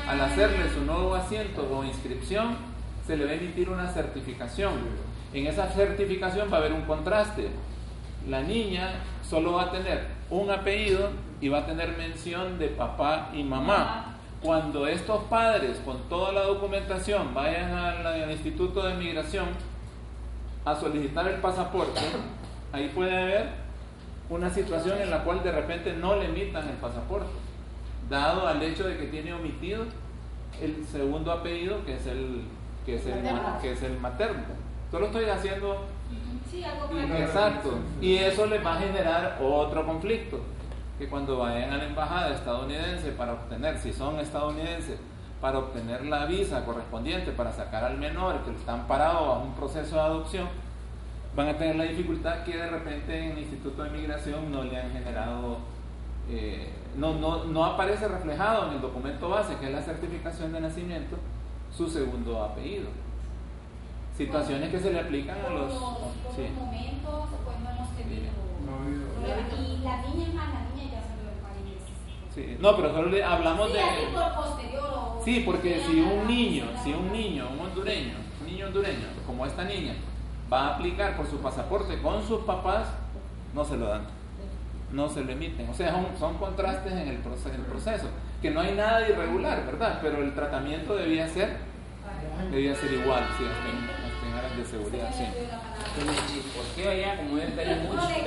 al hacerle su nuevo asiento o inscripción, se le va a emitir una certificación. En esa certificación va a haber un contraste. La niña solo va a tener un apellido y va a tener mención de papá y mamá. Cuando estos padres, con toda la documentación, vayan al, al Instituto de Migración a solicitar el pasaporte, ahí puede haber una situación en la cual de repente no le emitan el pasaporte, dado al hecho de que tiene omitido el segundo apellido, que es el que es el, que es el materno. Solo estoy haciendo Sí, algo y- para exacto, y eso les va a generar otro conflicto, que cuando vayan a la embajada estadounidense para obtener, si son estadounidenses, para obtener la visa correspondiente para sacar al menor que están parados a un proceso de adopción, van a tener la dificultad que de repente en el Instituto de Migración no le han generado, eh, no, no, no aparece reflejado en el documento base, que es la certificación de nacimiento, su segundo apellido. Situaciones que se le aplican a por los... los, por sí. los momentos, pues no hemos tenido problemas. Y la niña es más, la niña ya salió del país. Sí. No, pero solo le hablamos Sí, de... así por posterior. O, Sí, porque o- si un niño, si un niño, un hondureño, un niño hondureño, como esta niña, va a aplicar por su pasaporte con sus papás, no se lo dan, no se lo emiten. O sea, son, son contrastes en el proceso, en el proceso, que no hay nada de irregular, ¿verdad? Pero el tratamiento debía ser, debía ser igual, sí, hasta en, hasta en áreas de seguridad, sí. ¿Por qué allá, como él tenía mucho? No le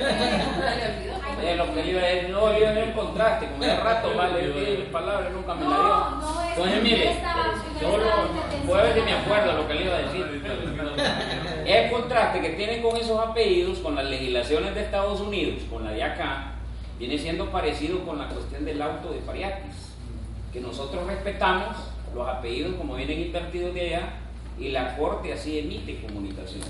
Eh, lo que le iba a decir, no, le iba a dar el contraste, como de rato, vale, decir palabras, nunca me la dio. No, no, es Entonces, que mire, yo estaba- yo solo, estaba en detención. voy a ver si me acuerdo lo que le iba a decir. El contraste que tienen con esos apellidos, con las legislaciones de Estados Unidos, con la de acá, viene siendo parecido con la cuestión del auto de Pariatis, que nosotros respetamos los apellidos como vienen invertidos de allá, y la Corte así emite comunicación.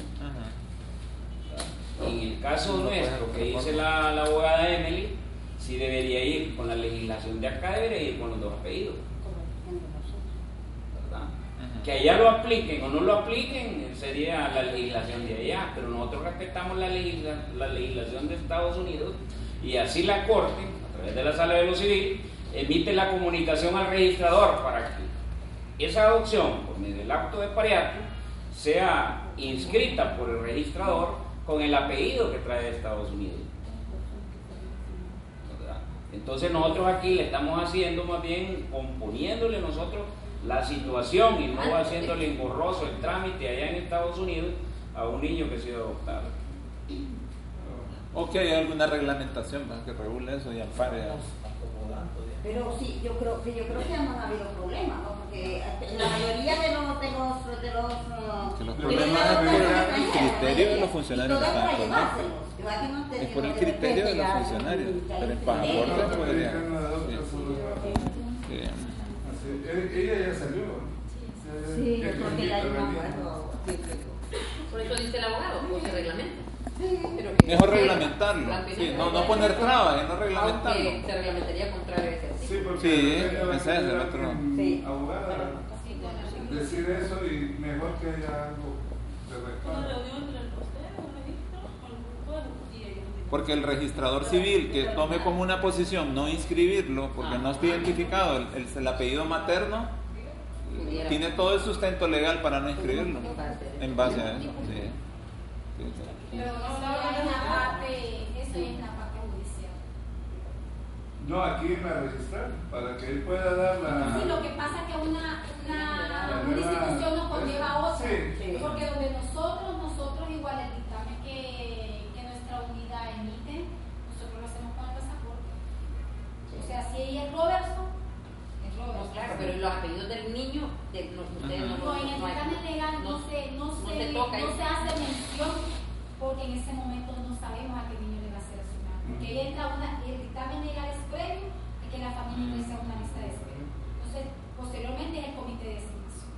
En el caso nuestro, que dice la, la abogada Emily, sí debería ir con la legislación de acá, debería ir con los dos apellidos. ¿Verdad? Que allá lo apliquen o no lo apliquen sería la legislación de allá, pero nosotros respetamos la, legisla, la legislación de Estados Unidos, y así la Corte, a través de la Sala de lo Civil, emite la comunicación al registrador para que esa adopción, por medio del acto de pareato, sea inscrita por el registrador con el apellido que trae de Estados Unidos. ¿Verdad? Entonces nosotros aquí le estamos haciendo más bien, componiéndole nosotros la situación y no haciéndole engorroso el trámite allá en Estados Unidos a un niño que ha sido adoptado. O que hay alguna reglamentación, ¿verdad?, que regule eso y ampare a... Pero sí, yo creo que yo creo que no ha habido problemas, ¿no? Porque la mayoría de los de los de los, uh, Que los de problemas los es por extranjeros, el criterio de los funcionarios y todo que están para actualmente. llevárselos. Yo aquí no he Es por el tenido de criterio de los repente funcionarios, ya- pero el ya- pasaporte podría... Sí. Sí. Ella ya salió. Sí, Ya yo creo que ya escribí, no me pero acuerdo. Sí, sí. Por eso dice el abogado, pues se reglamenta. Pero que Mejor sea reglamentarlo, blanco y sí, negro. no, no poner trabas, no reglamentarlo. Aunque se reglamentaría contrario a ese Sí, artículo. porque Sí, de repente va a ese es el quedar otro. en Sí. abogada decir eso y mejor que haya algo de respaldo. Porque el registrador civil que tome como una posición no inscribirlo, porque no está identificado el, el- el apellido materno, tiene todo el sustento legal para no inscribirlo, en base a eso. Sí. Sí, sí. Pero no solo en la parte, eso es en la parte judicial. No, aquí en la registral, para que él pueda dar la... Sí, lo que pasa es que una, una, La una nueva- institución nos conlleva a otra. Sí. Porque donde nosotros, nosotros igual el dictamen que, que nuestra unidad emite, nosotros lo hacemos con el pasaporte. O sea, si ella es Robertson, es No, Robertson. claro, pero los apellidos del niño, de, no, ustedes no, No, en el no hay- dictamen legal no, se, no, no se, se toca no eso. se hace mención porque en ese momento no sabemos a qué niño le va a ser asignado. Porque ahí entra una, el dictamen legal es previo a que la familia ingrese a una lista de espera. Entonces, posteriormente es el comité de designación.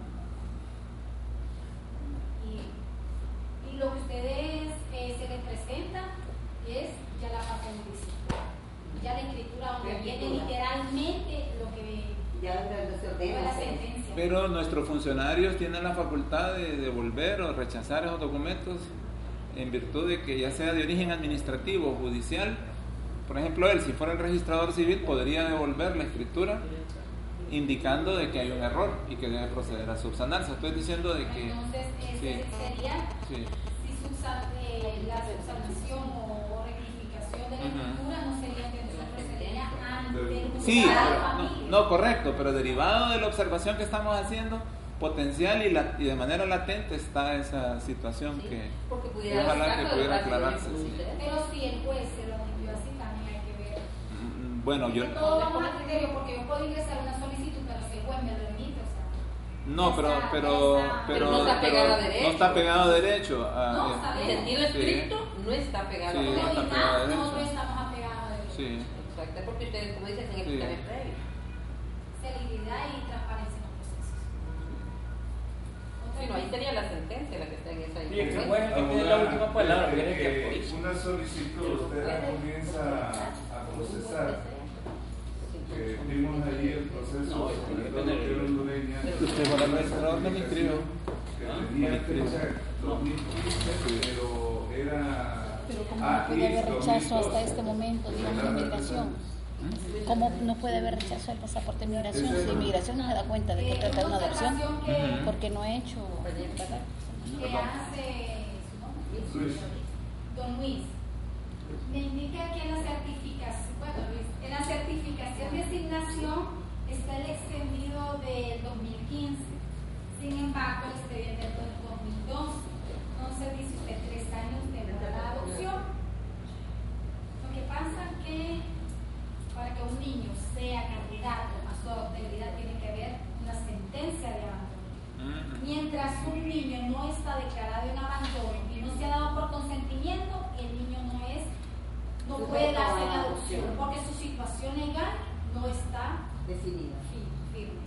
Y, y lo que ustedes eh, se les presenta es ya la parte judicial. Ya la escritura donde La viene escritura. literalmente lo que Ya se fue ordena. la sentencia. Pero nuestros funcionarios tienen la facultad de devolver o rechazar esos documentos en virtud de que ya sea de origen administrativo o judicial. Por ejemplo, él, si fuera el registrador civil, podría devolver la escritura indicando de que hay un error y que debe proceder a subsanarse. Estoy diciendo de que... Entonces, ese sí, sería sí. si subsan, eh, la subsanación o rectificación de la Ujú. escritura no sería que entonces procedería ante el Sí, juzgado de pero- familia. no, no, correcto, pero derivado de la observación que estamos haciendo, potencial y, la, y de manera latente está esa situación Sí, que porque que pudiera ojalá haber que casos pudiera de casos de aclararse. Sí. ustedes. Pero si el juez se lo envió así, también hay que ver. Mm, Bueno, yo... Que todo vamos a criterio, porque yo puedo ingresar una solicitud, pero si el juez me lo remite, o sea. No, pero, Está- pero, está- pero, Pero no está pero pegado a no derecho. está pegado a derecho. a- No, eh, está En bien. sentido Sí. estricto, no está pegado Sí, a no derecho. está Pero pegado a y nada, derecho. nosotros estamos apegados a derecho. Sí. Exacto, porque ustedes, como dicen, tienen Sí. examen previo. Celeridad y transparencia en los procesos. Bueno, ahí sería la sentencia la que está en esa Sí, que incongruencia. bueno que tiene la última palabra, Desde fíjate que que por eso. una solicitud usted la comienza a procesar, que vimos ahí el proceso, No, sobre tiene que todo tener- que era hondureña, Usted fue la administradora, no me inscribió. que No me tenía inscribió. fecha dos mil quince, pero era Pero ¿cómo ah, no puede haber y rechazo hasta dos mil doce. este momento, digamos, de inmigración? ¿Cómo no puede haber rechazo del pasaporte de inmigración? Si inmigración no se da cuenta de que Eh, trata de una adopción, observación que, Ujú. porque no ha hecho, ¿verdad? que hace su nombre, Luis. don Luis, me indica que en la certificación, bueno Luis, en la certificación de asignación está el extendido del dos mil quince, sin embargo el expediente es del dos mil doce, entonces dice usted tres años de la adopción. Lo que pasa que para que un niño sea candidato a su adoptabilidad tiene que haber una sentencia de abandono. Ujú. Mientras un niño no está declarado en abandono y no se ha dado por consentimiento, el niño no es, no puede Sujeto a darse en la adopción, adopción. porque su situación legal no está Definida. fi- firme.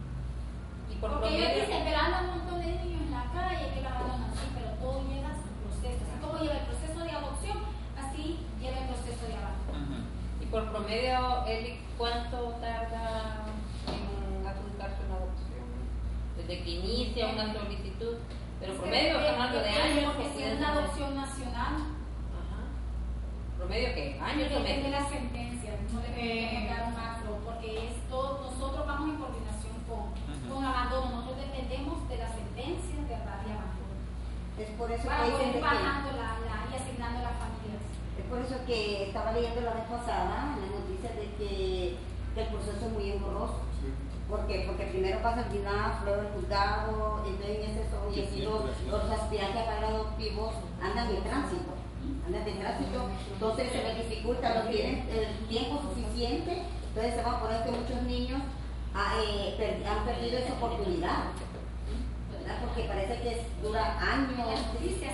Y por Porque ellos promedio, dicen, pero andan un montón de niños en la calle que los abandonan, sí, pero todo lleva su proceso. Así como lleva el proceso de adopción, así lleva el proceso de abandono. Ujú. y por promedio, Eli, ¿cuánto tarda en adjuntarse una adopción? Desde que inicia una solicitud. Pero promedio, estamos hablando de años. Porque o si puede es una ser- adopción nacional, Ajá. ¿Promedio qué? ¿Años o depende de meses? la sentencia, no le podemos dar un macro, porque esto, nosotros vamos en coordinación con, con abandono, nosotros dependemos de la sentencia de verdad y abandono. Es por eso Para que dicen poder de que, bajando la, la, y asignando las familias. es por eso que estaba leyendo la vez pasada en las noticias de que, que el proceso es muy engorroso. ¿Por qué? Porque primero pasa el D I N A F, luego el juzgado, entonces en ese son- y así los, los aspirantes a cargo adoptivos andan en tránsito, andan en tránsito, entonces se les dificulta, no tienen el tiempo suficiente, entonces se va a poner que muchos niños ah, eh, per- han perdido esa oportunidad, ¿verdad? Porque parece que es- dura años. Noticias,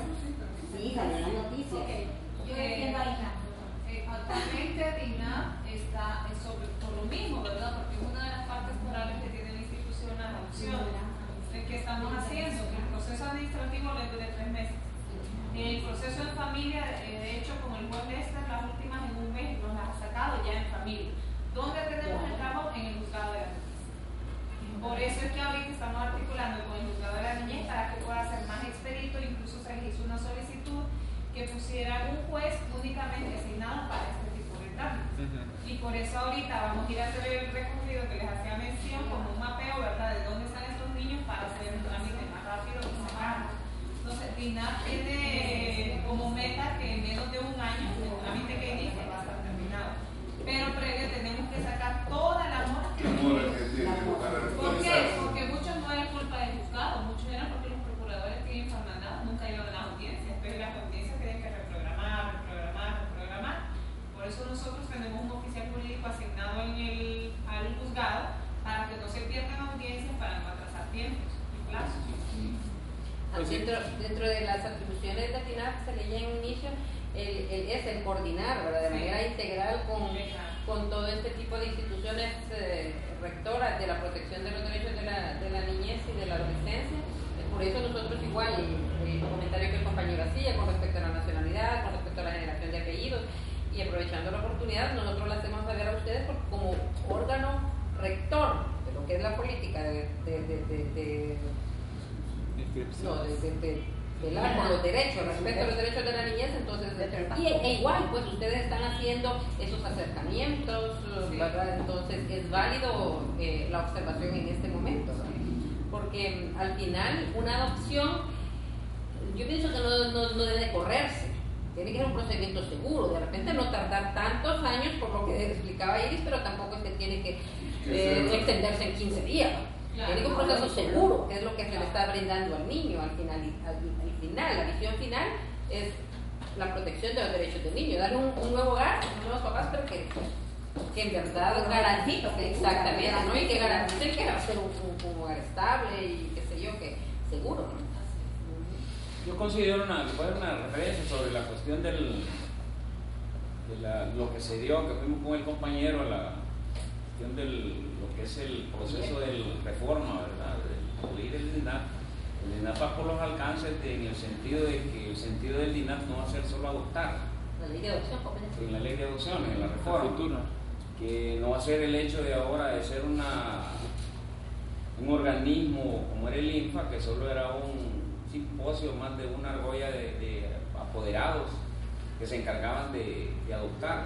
Sí, salió en la noticia. ok, yo defiendo a Ina. Eh, actualmente DINAP está eh, sobre, por lo mismo, ¿verdad? Porque es una de las partes morales que tiene la institución la adopción. Eh, ¿Qué estamos haciendo? Que el proceso administrativo le dure tres meses. El proceso en familia, eh, de hecho, con el juez Lester, las últimas en un mes nos las ha sacado ya en familia. ¿Dónde tenemos el trabajo? En el juzgado de la niñez. Por eso es que ahorita estamos articulando con el juzgado de la niñez para que pueda ser más expedito, incluso se les hizo una solicitud que pusiera un juez únicamente asignado para este tipo de trámites. Ujú. Y por eso ahorita vamos a ir a hacer el recorrido que les hacía mención, como un mapeo, ¿verdad?, de dónde están estos niños para hacer un trámite más rápido y más rápido. Entonces, DINAP tiene como meta que en menos de un año el trámite que inicie va a estar terminado. Pero previo tenemos que sacar toda la mora que Demora que tiene para ¿Por qué? actualizarse. Porque muchos no es culpa del juzgado, muchos eran porque los procuradores tienen mandado, nunca iban a las audiencias, pero las audiencias tienen que reprogramar, reprogramar, reprogramar. Por eso nosotros tenemos un oficial jurídico asignado en el, al juzgado para que no se pierdan audiencias, para no atrasar tiempos y plazos. Pues sí. Dentro, dentro de las atribuciones de FINAP se leía en un inicio el, el, es el coordinar, ¿verdad? De manera integral con, con todo este tipo de instituciones eh, rectoras de la protección de los derechos de la, de la niñez y de la adolescencia. Eh, Por eso nosotros igual, el comentario que el compañero hacía con respecto a la nacionalidad, con respecto a la generación de apellidos, y aprovechando la oportunidad, nosotros la hacemos saber a ustedes porque como órgano rector de lo que es la política de, de, de, de, de no, de, de, de velar por los derechos, respeto a los derechos de la niñez, entonces, y e igual, pues ustedes están haciendo esos acercamientos, ¿verdad? Entonces es válido eh, la observación en este momento, ¿verdad? Porque al final una adopción, yo pienso que no, no, no debe correrse, tiene que ser un procedimiento seguro, de repente no tardar tantos años, por lo que explicaba Iris, pero tampoco es que tiene que eh, extenderse en quince días, claro. Tiene que un proceso seguro, que es lo que se le está brindando al niño al final, al, al final, la visión final es la protección de los derechos del niño, darle un, un nuevo hogar, nuevos papás, pero que, que en verdad garantice, exactamente, ¿no? Y que garantice que va a ser un, un, un hogar estable y qué sé yo, que seguro, ¿no? Yo considero una, una referencia sobre la cuestión del, de la, lo que se dio, que fuimos con el compañero a la cuestión del lo que es el proceso de reforma, ¿verdad? De la ley del D I N A P. El D I N A P va por los alcances de, en el sentido de que el sentido del D I N A P no va a ser solo adoptar. La ley de adopción, en la ley de adopción, en la reforma, que no va a ser el hecho de ahora de ser una un organismo como era el INFA, que solo era un simposio más de una argolla de, de apoderados que se encargaban de, de adoptar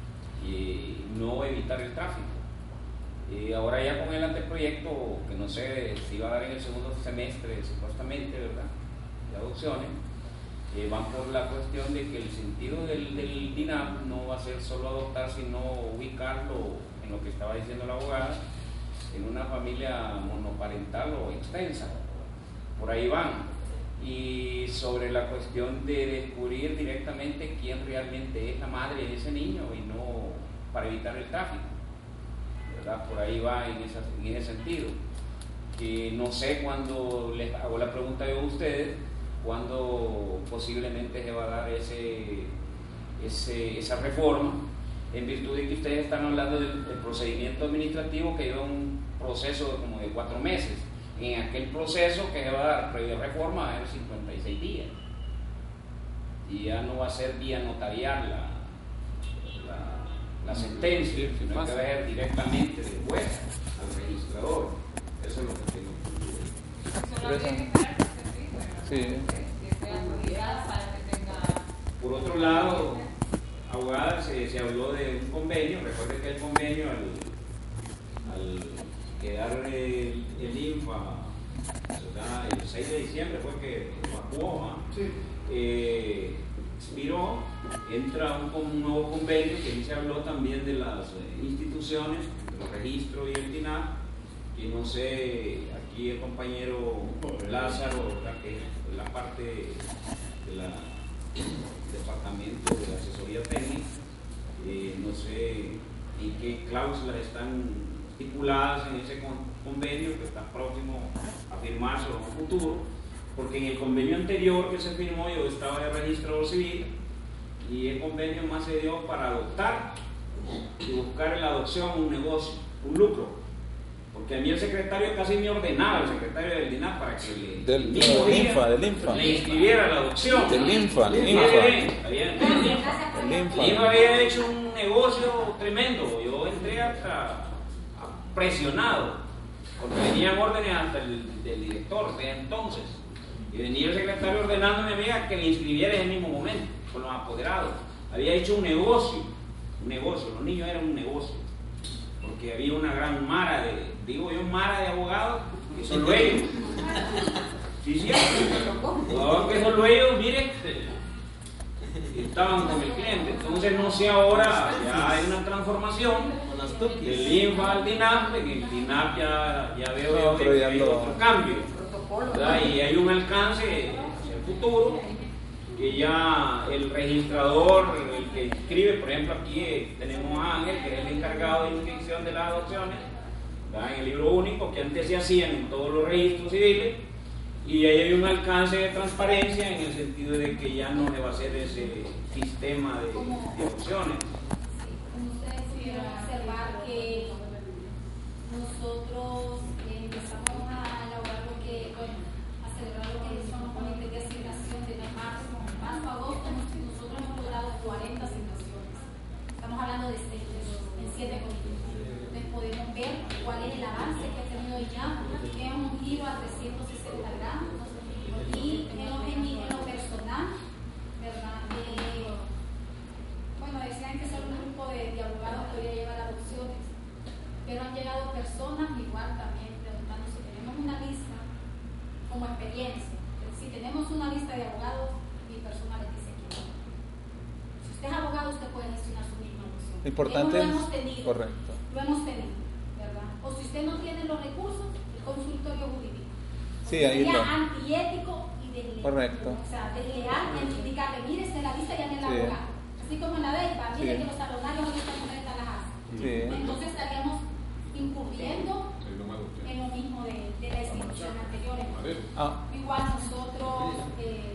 y no evitar el tráfico. Y ahora ya con el anteproyecto, que no sé si va a dar en el segundo semestre supuestamente, ¿verdad?, de adopciones, eh, van por la cuestión de que el sentido del, del D I N A P no va a ser solo adoptar, sino ubicarlo en lo que estaba diciendo la abogada, en una familia monoparental o extensa. Por ahí van. Y sobre la cuestión de descubrir directamente quién realmente es la madre de ese niño y no para evitar el tráfico, ¿verdad? Por ahí va en, esa, en ese sentido. Que no sé cuándo, les hago la pregunta yo a ustedes, cuándo posiblemente se va a dar ese, ese, esa reforma, en virtud de que ustedes están hablando del, del procedimiento administrativo que lleva un proceso como de cuatro meses. En aquel proceso que se va a dar previa reforma va a haber cincuenta y seis días y ya no va a ser vía notarial la, la, la sentencia, sino que va a ser directamente del juez al registrador. Eso es lo que tengo que decir. Sí. Por otro lado, abogada, se, se habló de un convenio. Recuerden que el convenio al, al quedar el, el INFA, ¿verdad?, el seis de diciembre fue que evacuó, ¿eh? Sí. eh, expiró, entra un, un nuevo convenio que ahí se habló también de las eh, instituciones, de los registros y el D I N A P, que no sé, aquí el compañero Lázaro, ¿verdad?, que es la parte de la, del departamento de la asesoría técnica, eh, no sé en qué cláusulas están estipuladas en ese convenio que está próximo a firmarse en un futuro, porque en el convenio anterior que se firmó yo estaba de registrador civil y el convenio más se dio para adoptar y buscar en la adopción un negocio, un lucro, porque a mí el secretario casi me ordenaba, el secretario del D I N A P, para que le, del, el del día INFA, del INFA. le inscribiera la adopción. Del INFA, del INFA. INFA. Había, del INFA. El INFA había hecho un negocio tremendo, yo entré hasta presionado, porque venían órdenes hasta el del director de entonces, y venía el secretario ordenándome a mí a que le inscribiera en el mismo momento, con los apoderados. Había hecho un negocio, un negocio, los niños eran un negocio, porque había una gran mara de, digo yo, mara de abogados, que son ellos. Sí, sí, no, que son ellos, miren, estaban con el cliente. Entonces no sé, ahora ya hay una transformación del INFA al D I N A P, en el D I N A P ya, ya veo no, que ya hay lo... otro cambio, ¿verdad? Y hay un alcance hacia el futuro, que ya el registrador, el que inscribe, por ejemplo aquí tenemos a Ángel, que es el encargado de inscripción de las adopciones, ¿verdad?, en el libro único, que antes se hacían en todos los registros civiles, y ahí hay un alcance de transparencia en el sentido de que ya no se va a hacer ese sistema de, de opciones. Ustedes pudieron observar que nosotros empezamos a elaborar lo que, bueno, a celebrar lo que son los comités de asignación de marzo, marzo a agosto. Nosotros hemos logrado cuarenta asignaciones. Estamos hablando de seis, en siete comités. Entonces podemos ver cuál es el avance que ha tenido ya. Es un giro a trescientos sesenta grados. Y en lo, en, en lo personal, ¿verdad? Eh, bueno, decían que solo un grupo de, de abogados podría llevar adopciones, pero han llegado personas igual también preguntando si tenemos una lista como experiencia. Si tenemos una lista de abogados, mi persona les dice que no. Si usted es abogado, usted puede gestionar su misma adopción. Lo importante lo es hemos tenido, correcto. Lo hemos tenido, ¿verdad? O si usted no tiene los recursos, el consultorio jurídico. Sí, ahí sería lo. antiético y desleal. Correcto. O sea, desleal en indicarle, mire, en la lista ya en el Sí. abogado. Así como en la DEIPA, mire Sí. que los salonarios en esta mujer las hacen. Sí. Entonces estaríamos incurriendo en lo mismo de, de la institución anterior. Ah. Igual nosotros, eh,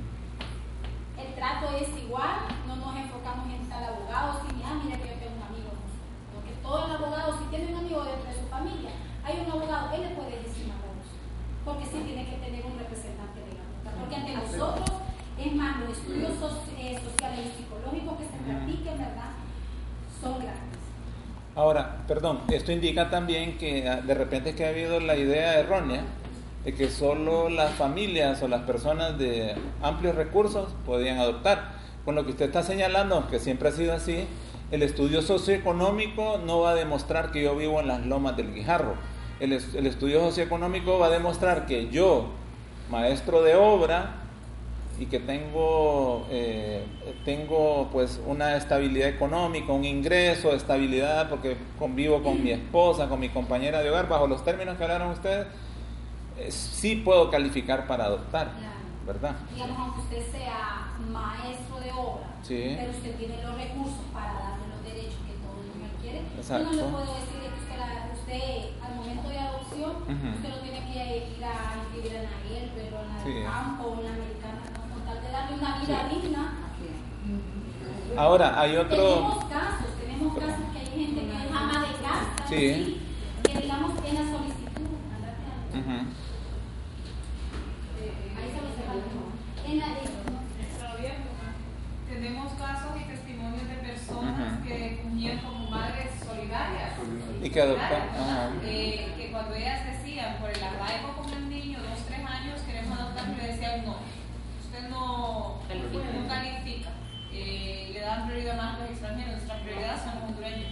el trato es igual, no nos enfocamos en tal abogado, si ah, mira que yo tengo un amigo, porque todo el abogado, si tiene un amigo dentro de su familia, hay un abogado, él le puede decir una voz, porque sí tiene que tener un representante legal, porque ante nosotros, es más, los estudios so, eh, sociales y psicológicos que se practiquen, ¿verdad?, son grandes. Ahora, perdón, esto indica también que de repente es que ha habido la idea errónea de que solo las familias o las personas de amplios recursos podían adoptar. Con lo que usted está señalando, que siempre ha sido así, el estudio socioeconómico no va a demostrar que yo vivo en las lomas del Guijarro. El, el estudio socioeconómico va a demostrar que yo, maestro de obra, y que tengo, eh, tengo pues una estabilidad económica, un ingreso, estabilidad, porque convivo con mi esposa, con mi compañera de hogar, bajo los términos que hablaron ustedes, eh, sí puedo calificar para adoptar, ¿verdad? Digamos, aunque usted sea maestro de obra, sí. pero usted tiene los recursos para darle los derechos que todo el mundo quiere, exacto. yo no le puedo decir que usted, la, usted al momento de adopción, uh-huh. usted no tiene que ir a inscribir en la I E L, pero en la sí. campo o en la americana, con tal de darle una vida sí. digna. Ahora, hay otro... Tenemos casos, tenemos casos que hay gente que es ama de casa, sí. ¿sí? Que digamos en la solicitud, uh-huh. En la, tenemos casos y testimonios de personas uh-huh. que fungían como madres solidarias y que adoptan eh, que cuando ellas decían por el arraigo con el niño, dos, tres años queremos adoptar, le decían no, usted no califica, no califica. Eh, le dan prioridad más a los extranjeros, nuestra prioridad son los hondureños.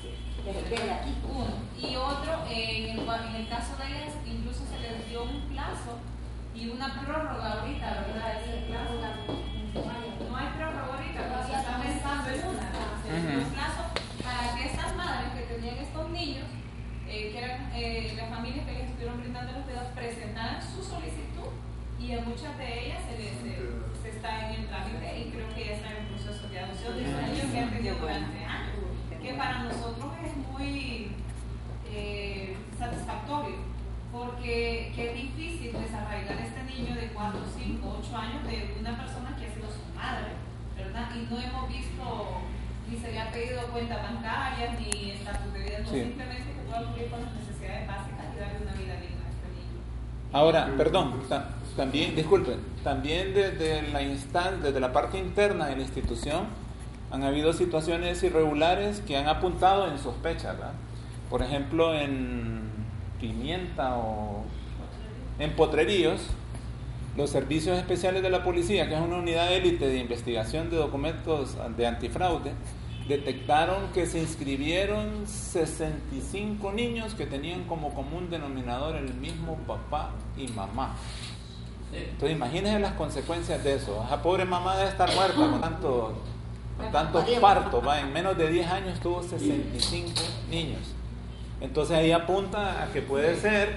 Uno. Y otro, eh, en, el, en el caso de ellas incluso se les dio un plazo y una prórroga ahorita, ¿verdad? Ese plazo, no hay prórroga ahorita, pero se está pensando en una. Se les dio un plazo para que estas madres que tenían estos niños, eh, que eran eh, las familias que les estuvieron brindando los cuidados, presentaran su solicitud y a muchas de ellas se les eh, se está en el trámite y creo que ya están en el proceso de adopción de esos niños que han tenido durante años, que para nosotros es muy eh, satisfactorio. Porque qué difícil desarraigar a este niño de cuatro, cinco, ocho años de una persona que ha sido su madre, ¿verdad? Y no hemos visto, ni se le ha pedido cuenta bancaria, ni estatus de vida, no, sí. simplemente que pueda cumplir con las necesidades básicas y darle una vida digna a este niño. Ahora, perdón, ta- también, disculpen, también desde la instan- desde la parte interna de la institución han habido situaciones irregulares que han apuntado en sospecha, ¿verdad? Por ejemplo, en Pimienta o en Potreríos, los servicios especiales de la policía, que es una unidad élite de investigación de documentos de antifraude, detectaron que se inscribieron sesenta y cinco niños que tenían como común denominador el mismo papá y mamá. Entonces imagínense las consecuencias de eso. Esa pobre mamá debe estar muerta con tanto, con tantos partos, ¿va? En menos de diez años tuvo sesenta y cinco niños. Entonces ahí apunta a que puede ser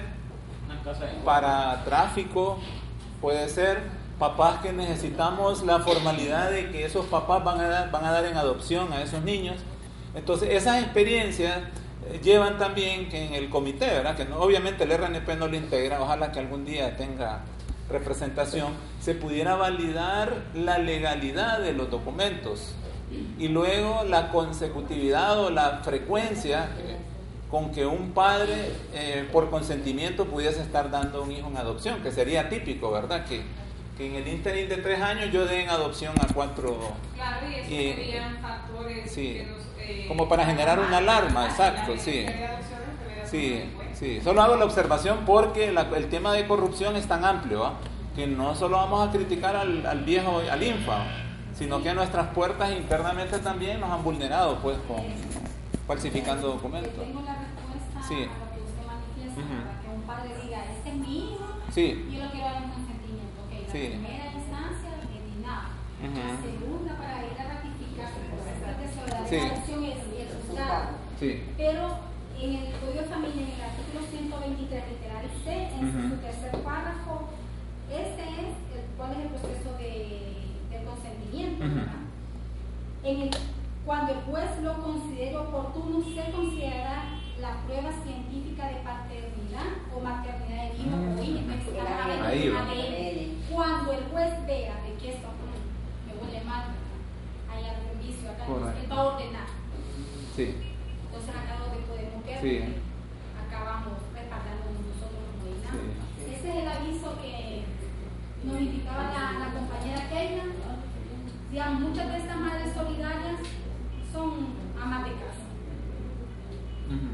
para tráfico, puede ser papás que necesitamos la formalidad de que esos papás van a dar, van a dar en adopción a esos niños. Entonces esas experiencias llevan también que en el comité, ¿verdad? Que no, obviamente el R N P no lo integra, ojalá que algún día tenga representación, se pudiera validar la legalidad de los documentos y luego la consecutividad o la frecuencia con que un padre eh, por consentimiento pudiese estar dando un hijo en adopción, que sería típico, ¿verdad? Que, que en el interín de tres años yo dé en adopción a cuatro. Claro, y eso y, serían factores sí, que nos, eh, como para generar una alarma, exacto, sí. Sí, sí. Solo hago la observación porque la, el tema de corrupción es tan amplio, ¿eh? que no solo vamos a criticar al, al viejo, al Infa, sino que nuestras puertas internamente también nos han vulnerado, pues, con falsificando documentos. Tengo la respuesta Sí. a lo que usted manifiesta, Ujú. para que un padre diga, este es mi hijo, Sí. y yo lo quiero dar un consentimiento. Okay, la Sí. primera instancia es DINAP. Ujú. La segunda, para ir a ratificar el proceso de soledad Sí. de adopción, es el juzgado. Sí. Pero en el Código de Familia, en el artículo ciento veintitrés, literal C, en Ujú. su tercer párrafo, este es el, cuál es el proceso de, del consentimiento. Ujú. ¿verdad? En el, cuando el juez lo considere oportuno, se considerará la prueba científica de paternidad o maternidad del hijo o hija. Entonces, El cada A D N. vez Ahí va. A D N. Cuando el juez vea de que esto mm, me huele mal, ¿verdad? Hay algún vicio acá, entonces Correcto. él va a ordenar. Sí. Entonces acá donde podemos ver, Sí. acá vamos respaldándonos nosotros como DINAP. Sí. Ese es el aviso que nos indicaba la, la compañera Keila. Digamos, muchas de estas madres solidarias son amas de casa. Ujú.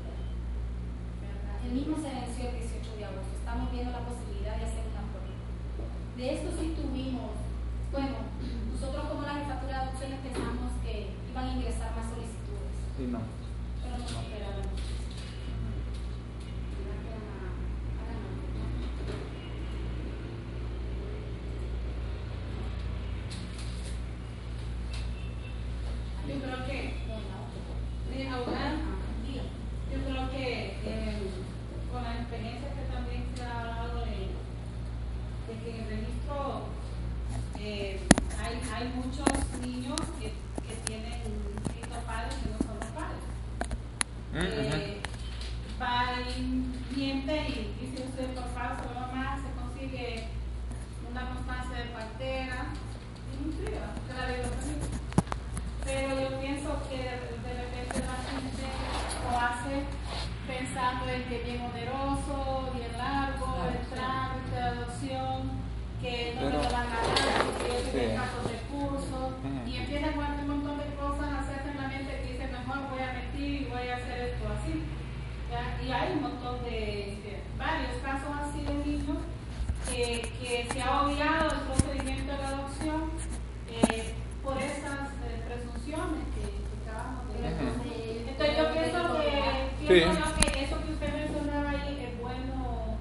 El mismo se venció el dieciocho de agosto. Estamos viendo la posibilidad de hacer una prueba. De esto sí tuvimos, bueno, nosotros como la jefatura de adopciones pensamos que iban a ingresar más solicitudes, Sí, no. pero no se esperaban. ¿Verdad que eran a- a la noche, no? Yo creo que, No, eh, abogada, no. Diga. yo creo que eh, con la experiencia que también se ha hablado de, de que en el registro eh, hay, hay muchos niños que, que tienen estos padres que no son los padres. Eh, va y miente y dice usted por falso o mamá, se consigue una constancia de partera y un frío, que la ley lo permite. Pero yo pienso que de, de repente la gente lo hace pensando en que es bien oneroso, bien largo, el trámite de adopción, que no me Pero- lo van a dar, que yo Sí. tengo escasos recursos, Ujú. y empiezan con un montón de cosas a hacerse en la mente que dicen mejor voy a mentir y voy a hacer esto así. ¿Ya? Y hay un montón de, de varios casos así de niños que, que se ha obviado el procedimiento de la adopción eh, por esas eh, presunciones que, que acabamos de ver. Ujú. Entonces yo pienso que, Sí. pienso yo que eso que usted mencionaba ahí es bueno,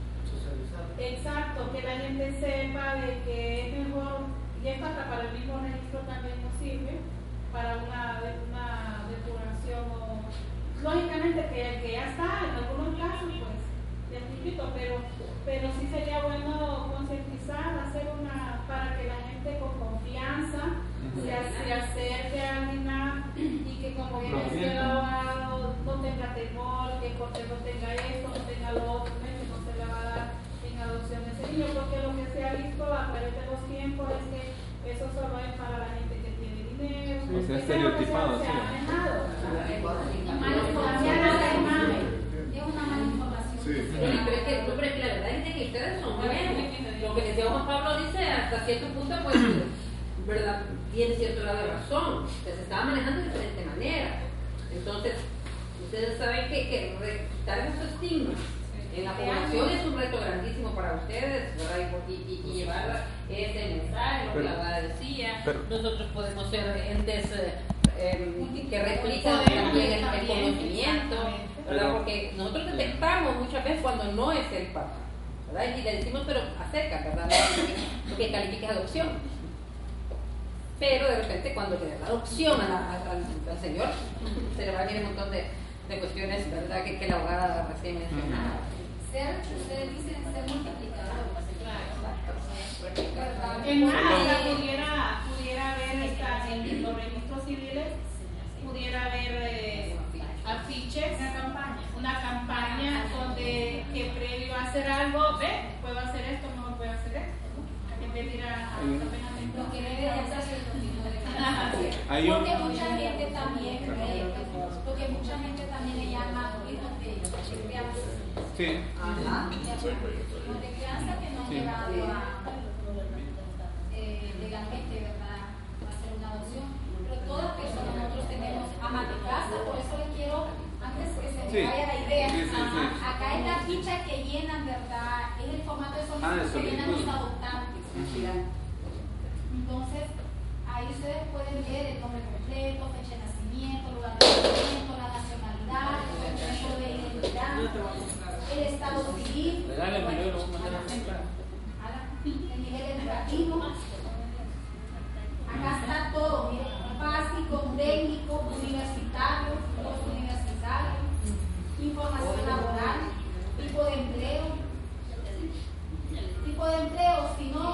exacto, que la gente sepa de que es mejor, y esto hasta para el mismo registro también nos sirve, para una, una depuración o, lógicamente que el que ya está, en algunos casos pues, ya explico, pero, pero sí sería bueno concientizar, hacer una, para que la gente con confianza se, se acerque a DINAP y que como bien decía el abogado, no tenga temor, que porque no tenga esto, no tenga lo otro, que no se le va a dar en adopción ese niño, porque lo que se ha visto a través de los tiempos es que eso solo es para la gente que tiene dinero, Sí, se ha que sea lo que sea, estereotipado, se sí. ha manejado. La mala información es la imagen. Es una mala información. Sí. Sí, pero es que, no, pero es que la verdad es que ustedes son buenos. Lo que decía Juan Pablo dice hasta cierto punto, pues, ¿verdad? Tiene cierto grado de razón. O sea, se estaba manejando de diferente manera. Entonces, ustedes saben que, que quitar esos estigmas en la población es un reto grandísimo para ustedes, ¿verdad? Y, y, y llevar ese mensaje, lo que la abogada decía. pero- Nosotros podemos ser entes eh, eh, que replican Podemos también el, el también, conocimiento, ¿verdad? Pero- Porque nosotros detectamos muchas veces cuando no es el papá, ¿verdad? Y le decimos, pero acerca, ¿verdad? Lo que califica es adopción. Pero de repente cuando le da la adopción a la- al, al señor, se le va a venir un montón de, de cuestiones, ¿verdad? Que, que la abogada recién mencionaba. Ser, ustedes dicen ser multiplicadores. ¿Verdad? En más, hasta pudiera, pudiera haber esta, en los registros civiles, pudiera haber eh, afiches, una campaña, una campaña donde que previo a hacer algo, ve, puedo hacer esto, no puedo hacer esto, ¿no? En vez de ir a, a apenas Lo que debe de hacerse es lo mismo de Ajá, sí. Hay un- Porque mucha gente también, eh, porque mucha gente también le llama hijos de de crianza. Sí. Ajá. Hijos de crianza que no han Sí. llegado a eh, legalmente, ¿verdad? A hacer una adopción. Pero todas personas, nosotros tenemos amas de casa, por eso les quiero, antes que se me Sí. vaya la idea. Sí, sí, sí. Ajá. Acá es la ficha que llenan, ¿verdad? Es el formato de solicitud Ah, de que llenan los solicitud. adoptantes. Entonces, ahí ustedes pueden ver el nombre completo, fecha de nacimiento, lugar de nacimiento, la nacionalidad, el número de identidad, el estado civil, Regálame, yo lo voy a mandar a mezclar. el nivel educativo. Acá está todo, miren, básico, técnico, universitario, postuniversitario, información laboral, tipo de empleo, tipo de empleo, si no,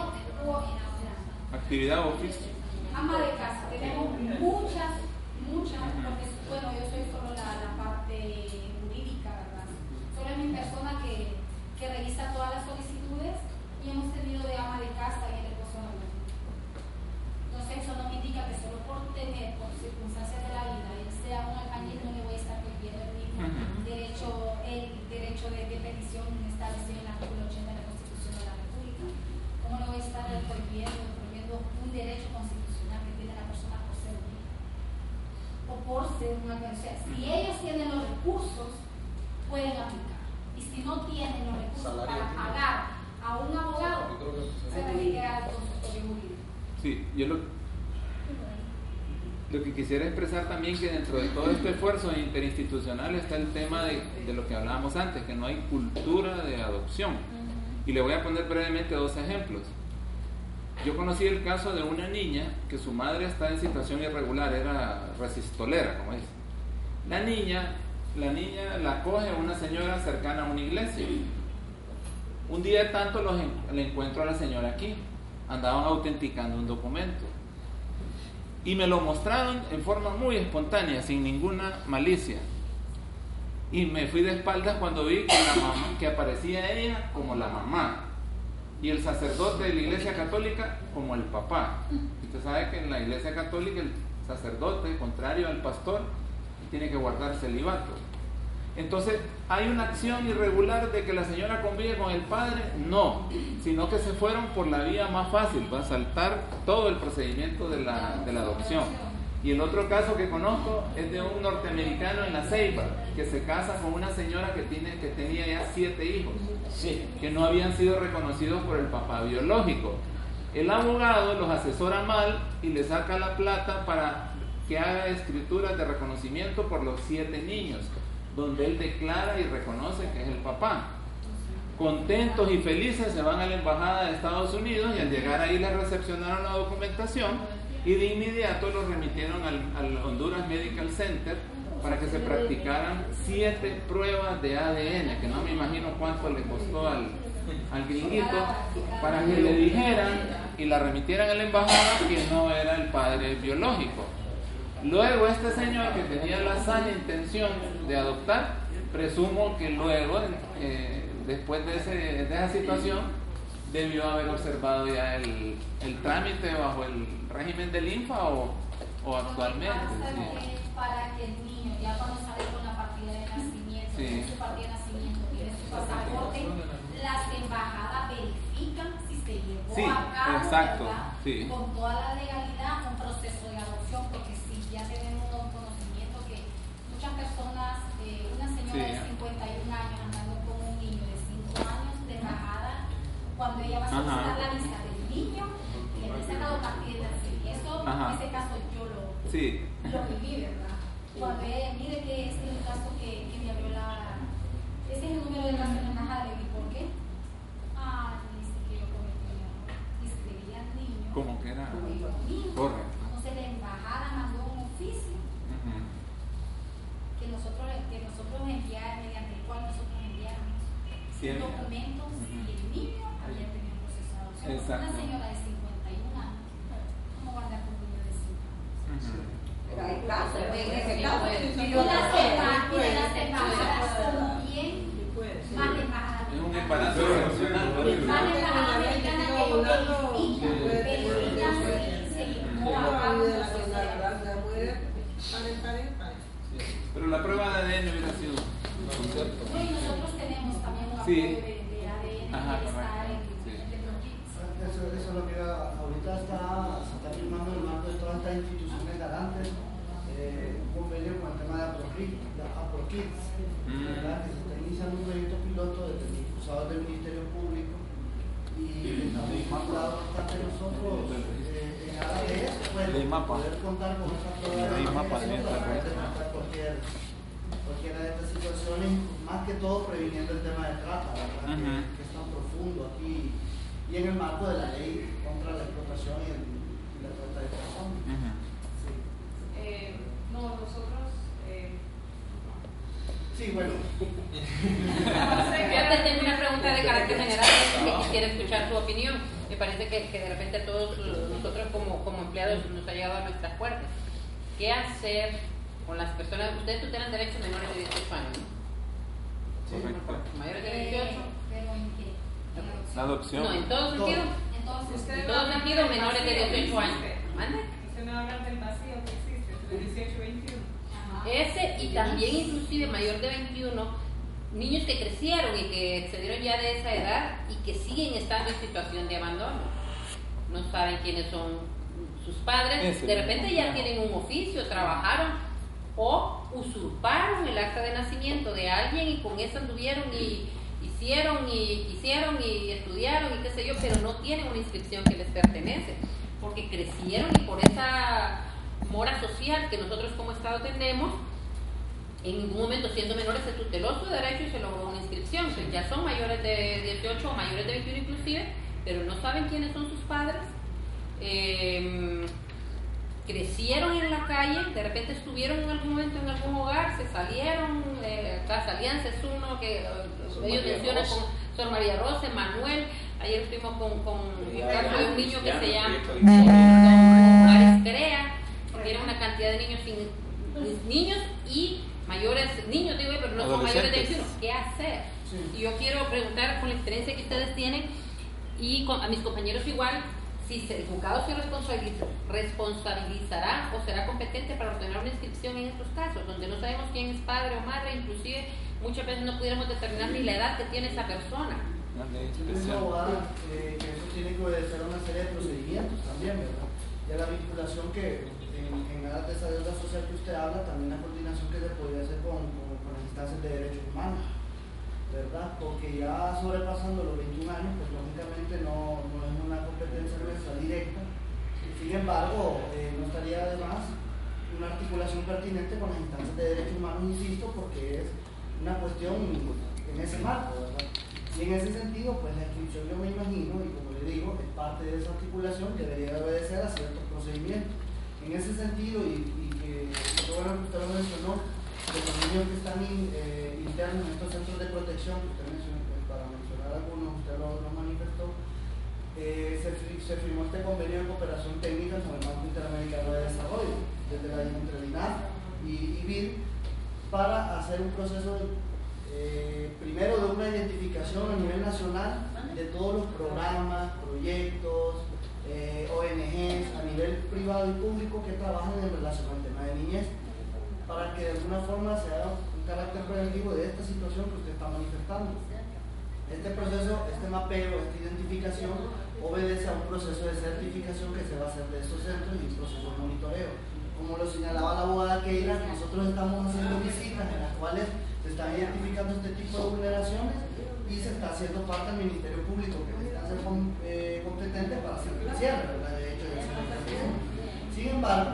o- Actividad o oficio. ama de casa. Tenemos muchas, muchas, porque bueno, yo soy solo la, la parte jurídica, ¿verdad? Solo es mi persona que, que revisa todas las solicitudes y hemos tenido de ama de casa y el esposo de la mujer. Entonces eso no me indica que solo por tener, por circunstancias de la vida, él sea un albañil, no le voy a estar prohibiendo el mismo derecho, el derecho de, de petición establecido en el artículo ochenta de la Constitución de la República. ¿Cómo le voy a estar prohibiendo, prohibiendo un derecho constitucional que tiene la persona por ser un hijo? O por ser una persona. Si ellos tienen los recursos, pueden aplicar. Y si no tienen los recursos para pagar a un abogado, se van a llegar al consultorio jurídico. Sí, yo lo, lo que quisiera expresar también que dentro de todo este esfuerzo interinstitucional está el tema de, de lo que hablábamos antes, que no hay cultura de adopción. Y le voy a poner brevemente dos ejemplos. Yo conocí el caso de una niña que su madre está en situación irregular, era resistolera, como dice. La niña, la niña la coge una señora cercana a una iglesia. Un día de tanto los, le encuentro a la señora aquí. Andaban autenticando un documento. Y me lo mostraron en forma muy espontánea, sin ninguna malicia. Y me fui de espaldas cuando vi que, la mamá, que aparecía ella como la mamá y el sacerdote de la Iglesia Católica como el papá. Usted sabe que en la Iglesia Católica el sacerdote, contrario al pastor, tiene que guardar celibato. Entonces, ¿hay una acción irregular de que la señora convive con el padre? No, sino que se fueron por la vía más fácil, va a saltar todo el procedimiento de la, de la adopción. Y el otro caso que conozco es de un norteamericano en La Ceiba, que se casa con una señora que, tiene, que tenía ya siete hijos, sí, que no habían sido reconocidos por el papá biológico. El abogado los asesora mal y le saca la plata para que haga escrituras de reconocimiento por los siete niños, donde él declara y reconoce que es el papá. Contentos y felices se van a la embajada de Estados Unidos y al llegar ahí les recepcionaron la documentación y de inmediato los remitieron al, al Honduras Medical Center para que se practicaran siete pruebas de A D N, que no me imagino cuánto le costó al, al gringuito, para que le dijeran y la remitieran a la embajada que no era el padre biológico. Luego este señor, que tenía la sana intención de adoptar, presumo que luego, eh, después de, ese, de esa situación, debió haber observado ya el, el trámite bajo el régimen del I N F A o, o actualmente. Sí. Para que el niño, ya cuando sale con la partida de nacimiento, sí, tiene su partida de nacimiento, tiene su pasaporte, las embajadas verifican si se llevó sí, a cabo, exacto, sí, con toda la legalidad, un proceso de adopción, porque sí, ya tenemos un conocimiento que muchas personas, eh, una señora sí, de cincuenta y un años andando con un niño de cinco años de embajada, cuando ella va a solicitar la visa del niño, le han sacado partida de nacimiento. Eso, ajá, en ese caso yo lo, sí, lo viví, ¿verdad? Cuando ella, mire que este es el caso que, que me abrió la... Ese es el número de caso en la embajada, ¿y por qué? Ah, dice que yo cometí un error. Inscribí al niño. ¿Cómo que era? Correcto. Entonces la embajada mandó un oficio uh-huh, que nosotros, que nosotros enviamos, mediante el cual nosotros enviamos siempre documentos uh-huh, y el niño había tenido procesado. O sea, una señora de cincuenta y un años, ¿cómo va a andar con un niño de cinco años? Uh-huh. Pero hay casos, en ese caso. Y las embajadas son bien más embajadas. Es un embarazo excepcional. Más embajadas americanas que ellos verifican, verifican si se llevó a cabo el proceso de adopción. Pero la prueba de A D N hubiera sido un cierto. Y nosotros tenemos también una sí, prueba de, de A D N que está en Eso, eso es lo que ahorita está, se está firmando en el marco de todas estas instituciones garantes, eh, un convenio con el tema de APROCRIP, ProKids, Mm. ¿verdad? Que se está iniciando un proyecto piloto desde el impulsado del Ministerio Público y estamos vinculados bastante nosotros eh, en aras de eso, pues, Ley Mapa. poder contar con esa Ley Mapa también está para bien. detectar cualquier, cualquiera de estas situaciones, más que todo previniendo el tema de trata, ¿verdad? Ujú. que, que es tan profundo aquí y en el marco de la ley contra la explotación y, el, y la trata de personas. Ujú. Sí. Eh, no, nosotros. Eh, Sí, bueno. Yo te tengo una pregunta de carácter general que quisiera escuchar tu opinión. Me parece que, que de repente a todos nosotros como, como empleados nos ha llegado a nuestras puertas. ¿Qué hacer con las personas? Ustedes tutelan derechos menores de dieciocho años, ¿no? Sí. Mayores de dieciocho. Pero en qué? En La adopción. No, en todo sentido. Entonces, ustedes En todo hablan sentido, del menores de vacío que dieciocho años. existe. ¿Mande? Ustedes no hablan del vacío que existe entre dieciocho y veintiuno. ajá. Ese y también inclusive mayor de veintiuno, niños que crecieron y que excedieron ya de esa edad y que siguen estando en situación de abandono. No saben quiénes son sus padres, Ese de repente ya claro. tienen un oficio, trabajaron o usurparon el acta de nacimiento de alguien y con eso anduvieron y hicieron y hicieron y estudiaron y qué sé yo, pero no tienen una inscripción que les pertenece, porque crecieron y por esa mora social que nosotros como Estado tenemos, en ningún momento siendo menores se tuteló su derecho y se logró una inscripción. Entonces, ya son mayores de dieciocho o mayores de veintiuno inclusive, pero no saben quiénes son sus padres. Eh, crecieron en la calle, de repente estuvieron en algún momento en algún hogar, se salieron, eh, Casa Alianza es uno que eh, ellos María mencionan Rosa. con Sor María Rosa, Manuel. Ayer estuvimos con, con el caso de un niño que se llama Cristiano, Ares Crea, porque era una cantidad de niños sin, niños y mayores, niños digo, pero no son mayores de veintiuno. ¿Qué hacer? Sí. Y yo quiero preguntar, con la experiencia que ustedes tienen y con, a mis compañeros igual, si se- el juzgado se responsabiliza, responsabilizará o será competente para ordenar una inscripción en estos casos, donde no sabemos quién es padre o madre, inclusive muchas veces no pudiéramos determinar ni la edad que tiene esa persona. Una ley Yo especial. creo abogada, eh, que eso tiene que obedecer a una serie de procedimientos también, ¿verdad? Ya la vinculación que en, en aras de esa deuda social que usted habla, también la coordinación que se podría hacer con, con, con las instancias de derechos humanos, ¿verdad? Porque ya sobrepasando los veintiún años, pues lógicamente no, no es una competencia nuestra directa. Sin embargo, eh, no estaría de más una articulación pertinente con las instancias de derechos humanos, insisto, porque es una cuestión en ese marco, ¿verdad? Y en ese sentido, pues la inscripción, yo me imagino, y como le digo, es parte de esa articulación, debería obedecer a ciertos procedimientos. En ese sentido, y, y que, y bueno, que usted lo mencionó, de los niños que están in, eh, internos en estos centros de protección, que usted mencionó, pues, para mencionar algunos, usted lo, lo manifestó, eh, se, se firmó este convenio de cooperación técnica con el Banco Interamericano de Desarrollo, desde la entre el I N A F y, y B I D, para hacer un proceso de Eh, primero de una identificación a nivel nacional de todos los programas, proyectos, eh, O N Ges a nivel privado y público que trabajan en relación al tema de niñez, para que de alguna forma se haga un carácter preventivo de esta situación que usted está manifestando. Este proceso, este mapeo, esta identificación obedece a un proceso de certificación que se va a hacer de estos centros y un proceso de monitoreo. Como lo señalaba la abogada Keila, nosotros estamos haciendo visitas en las cuales se están identificando este tipo de vulneraciones y se está haciendo parte del Ministerio Público, que es la instancia com, eh, competente para hacer el cierre, ¿verdad? De hecho, de esa. Sin embargo,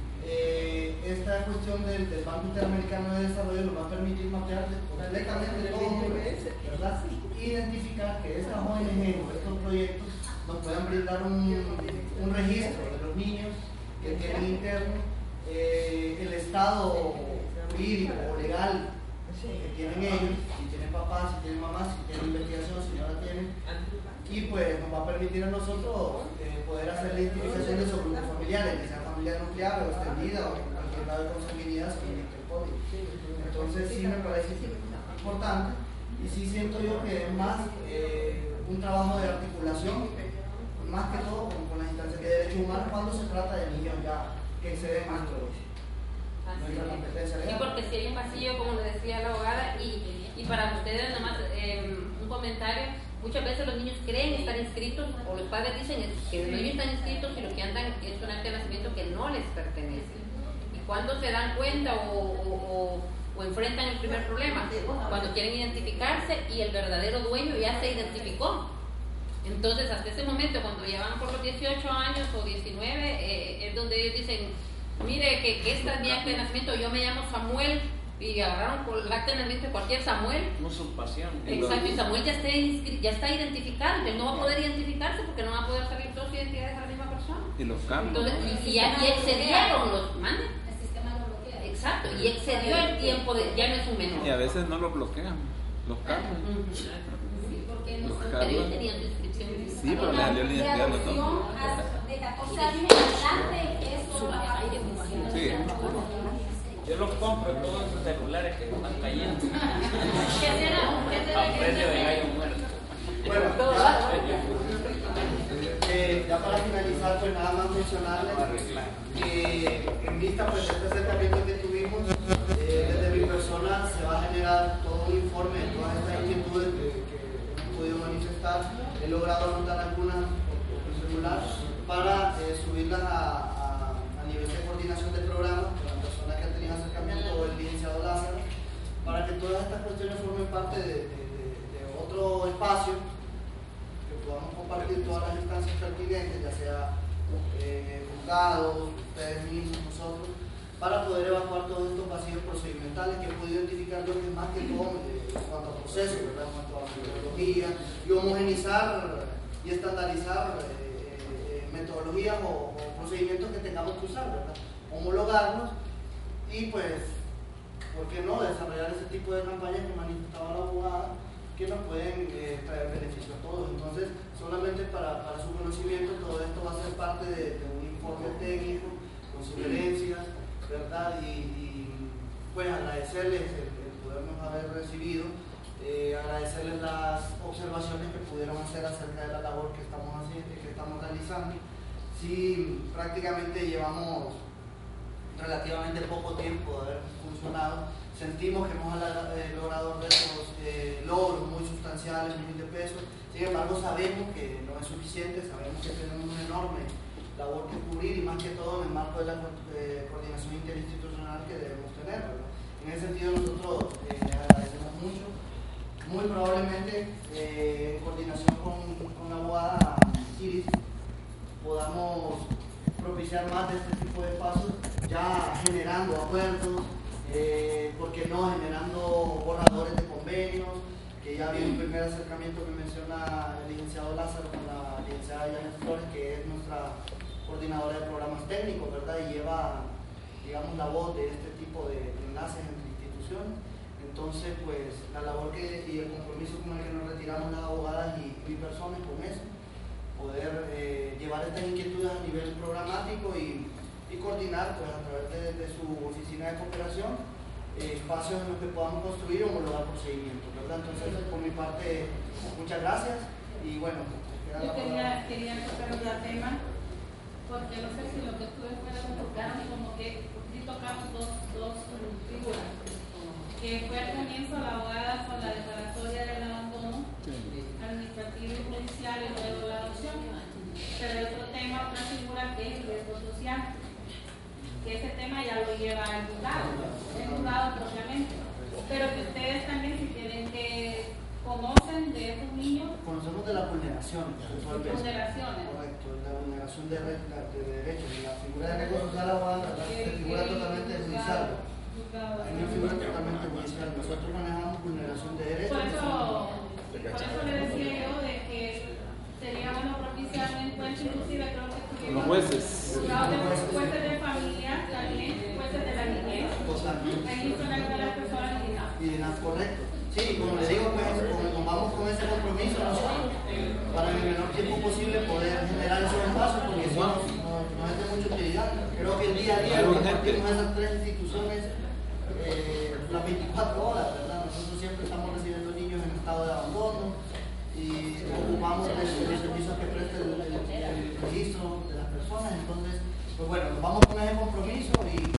eh, esta cuestión del, del Banco Interamericano de Desarrollo nos va a permitir mapear completamente todo, ¿verdad? Identificar que estas O N G o estos proyectos nos puedan brindar un, un registro de los niños que tienen interno, eh, el estado jurídico o legal que tienen ellos, si tienen papás, si tienen mamás, si tienen investigación, si no la tienen, y pues nos va a permitir a nosotros eh, poder hacer la identificación de esos grupos familiares, que sea familiar nuclear o extendida o cualquier grado de consanguinidad según el código. Entonces sí me parece importante y sí siento yo que es más eh, un trabajo de articulación, más que todo con, con las instancias de derechos humanos cuando se trata de niños ya que exceden más de nuestra competencia legal. Sí, porque si hay un vacío, como le decía la abogada, y, y para ustedes nomás eh, un comentario, muchas veces los niños creen estar inscritos, o los padres dicen que los niños están inscritos y lo que andan es un acta de nacimiento que no les pertenece. Y cuando se dan cuenta o, o, o, o enfrentan el primer problema cuando quieren identificarse y el verdadero dueño ya se identificó. Entonces, hasta ese momento, cuando ya van por los dieciocho años o diecinueve, eh, es donde ellos dicen, mire, que, que esta es mi acta de nacimiento, yo me llamo Samuel, y agarraron por el acta de nacimiento de cualquier Samuel. Usurpación. Exacto, y Samuel ya está, inscri- ya está identificado, entonces no va a poder identificarse porque no va a poder salir dos identidades a la misma persona. Y los cambios. Entonces, y, y ya y excedieron los mande. El sistema lo bloquea. Exacto, y excedió el tiempo de, ya no es un menor. Y a veces no lo bloquean, los cambios. Ujú. Sí, porque Los nosotros Pero ellos cambios. tenían su inscripción. Sí, pero le salió la identidad a los adopción dos. hasta- de catorce años en adelante es solo la parte oficial. Sí. Yo los compro todos esos celulares que están cayendo. ¿Qué será? ¿Qué será? A precio de gallo muerto. Bueno, ya, eh, ya para finalizar, pues nada más mencionarles que en vista pues, de este acercamiento que tuvimos, eh, desde mi persona se va a generar todo un informe de todas estas inquietudes que, que hemos podido manifestar. He logrado anotar algunas por mi celular para eh, subirlas a, a, a nivel de coordinación de programa con la persona que ha tenido acercamiento o el licenciado Lázaro, para que todas estas cuestiones formen parte de, de, de, de otro espacio que podamos compartir todas las instancias pertinentes, ya sea eh, juzgados, ustedes mismos, nosotros, para poder evacuar todos estos vacíos procedimentales que he podido identificar yo que más que todo eh, en cuanto a procesos, ¿verdad? En cuanto a metodología, y homogenizar y estandarizar eh, eh, metodologías o, o procedimientos que tengamos que usar, ¿verdad? Homologarlos y pues, ¿por qué no desarrollar ese tipo de campañas que manifestaba la abogada que nos pueden eh, traer beneficio a todos? Entonces, solamente para, para su conocimiento, todo esto va a ser parte de, de un informe técnico con sugerencias, ¿verdad? Y, y pues agradecerles el, el podernos haber recibido, eh, agradecerles las observaciones que pudieron hacer acerca de la labor que estamos haciendo, que estamos realizando. Sí, prácticamente llevamos relativamente poco tiempo de haber funcionado. Sentimos que hemos eh, logrado retos, eh, logros muy sustanciales, miles de pesos. Sin embargo, sabemos que no es suficiente, sabemos que tenemos una enorme labor que cubrir y más que todo en el marco de la eh, coordinación interinstitucional que debemos tener, ¿verdad? En ese sentido, nosotros eh, les agradecemos mucho. Muy probablemente, eh, en coordinación con, con la abogada Iris, podamos propiciar más de este tipo de pasos, ya generando acuerdos, eh, porque no generando borradores de convenios, que ya había un primer acercamiento que menciona el licenciado Lázaro con la licenciada Yanet Flores, que es nuestra coordinadora de programas técnicos, ¿verdad? Y lleva, digamos, la voz de este tipo de enlaces entre instituciones. Entonces, pues, la labor que, y el compromiso con el que nos retiramos las abogadas y mi persona con eso, poder eh, llevar estas inquietudes a nivel programático y, y coordinar, pues, a través de, de su oficina de cooperación, eh, espacios en los que podamos construir o homologar procedimientos, ¿verdad? Entonces, por mi parte, muchas gracias y bueno, queda Yo la quería, palabra. quería tocar otro tema, porque no sé si lo que ustedes fueron tocaron, como que sí tocamos dos, dos figuras, que fue al comienzo la abogada con la declaratoria del abandono administrativo y judicial y luego la adopción, pero el otro tema, otra figura que es el riesgo social, que ese tema ya lo lleva el juzgado, el juzgado propiamente, pero que ustedes también si tienen que conocen de esos niños. Conocemos de la vulneración, Vulneraciones. correcto, la vulneración de, de, de derechos, la figura de riesgo social abogada, se figura totalmente judicial. Es una figura totalmente judicial. Nosotros manejamos vulneración de derechos. Por eso, por eso le decía yo de que sería bueno propiciar un encuentro, inclusive creo que estuvieron Los jueces. juzgados de jueces de familia, también jueces de la niñez. Ahí son algunas de las personas indígenas. Y nada, correcto. Sí, como le digo, pues, como tomamos con ese compromiso nosotros, para en el menor tiempo posible poder generar esos espacios, porque si no, no, no es de mucha utilidad. Creo que el día a día compartimos esas tres instituciones eh, las veinticuatro horas, ¿verdad? Nosotros siempre estamos recibiendo niños en estado de abandono y ocupamos de los servicios que presta el, el, el registro de las personas. Entonces, pues bueno, nos vamos con ese compromiso y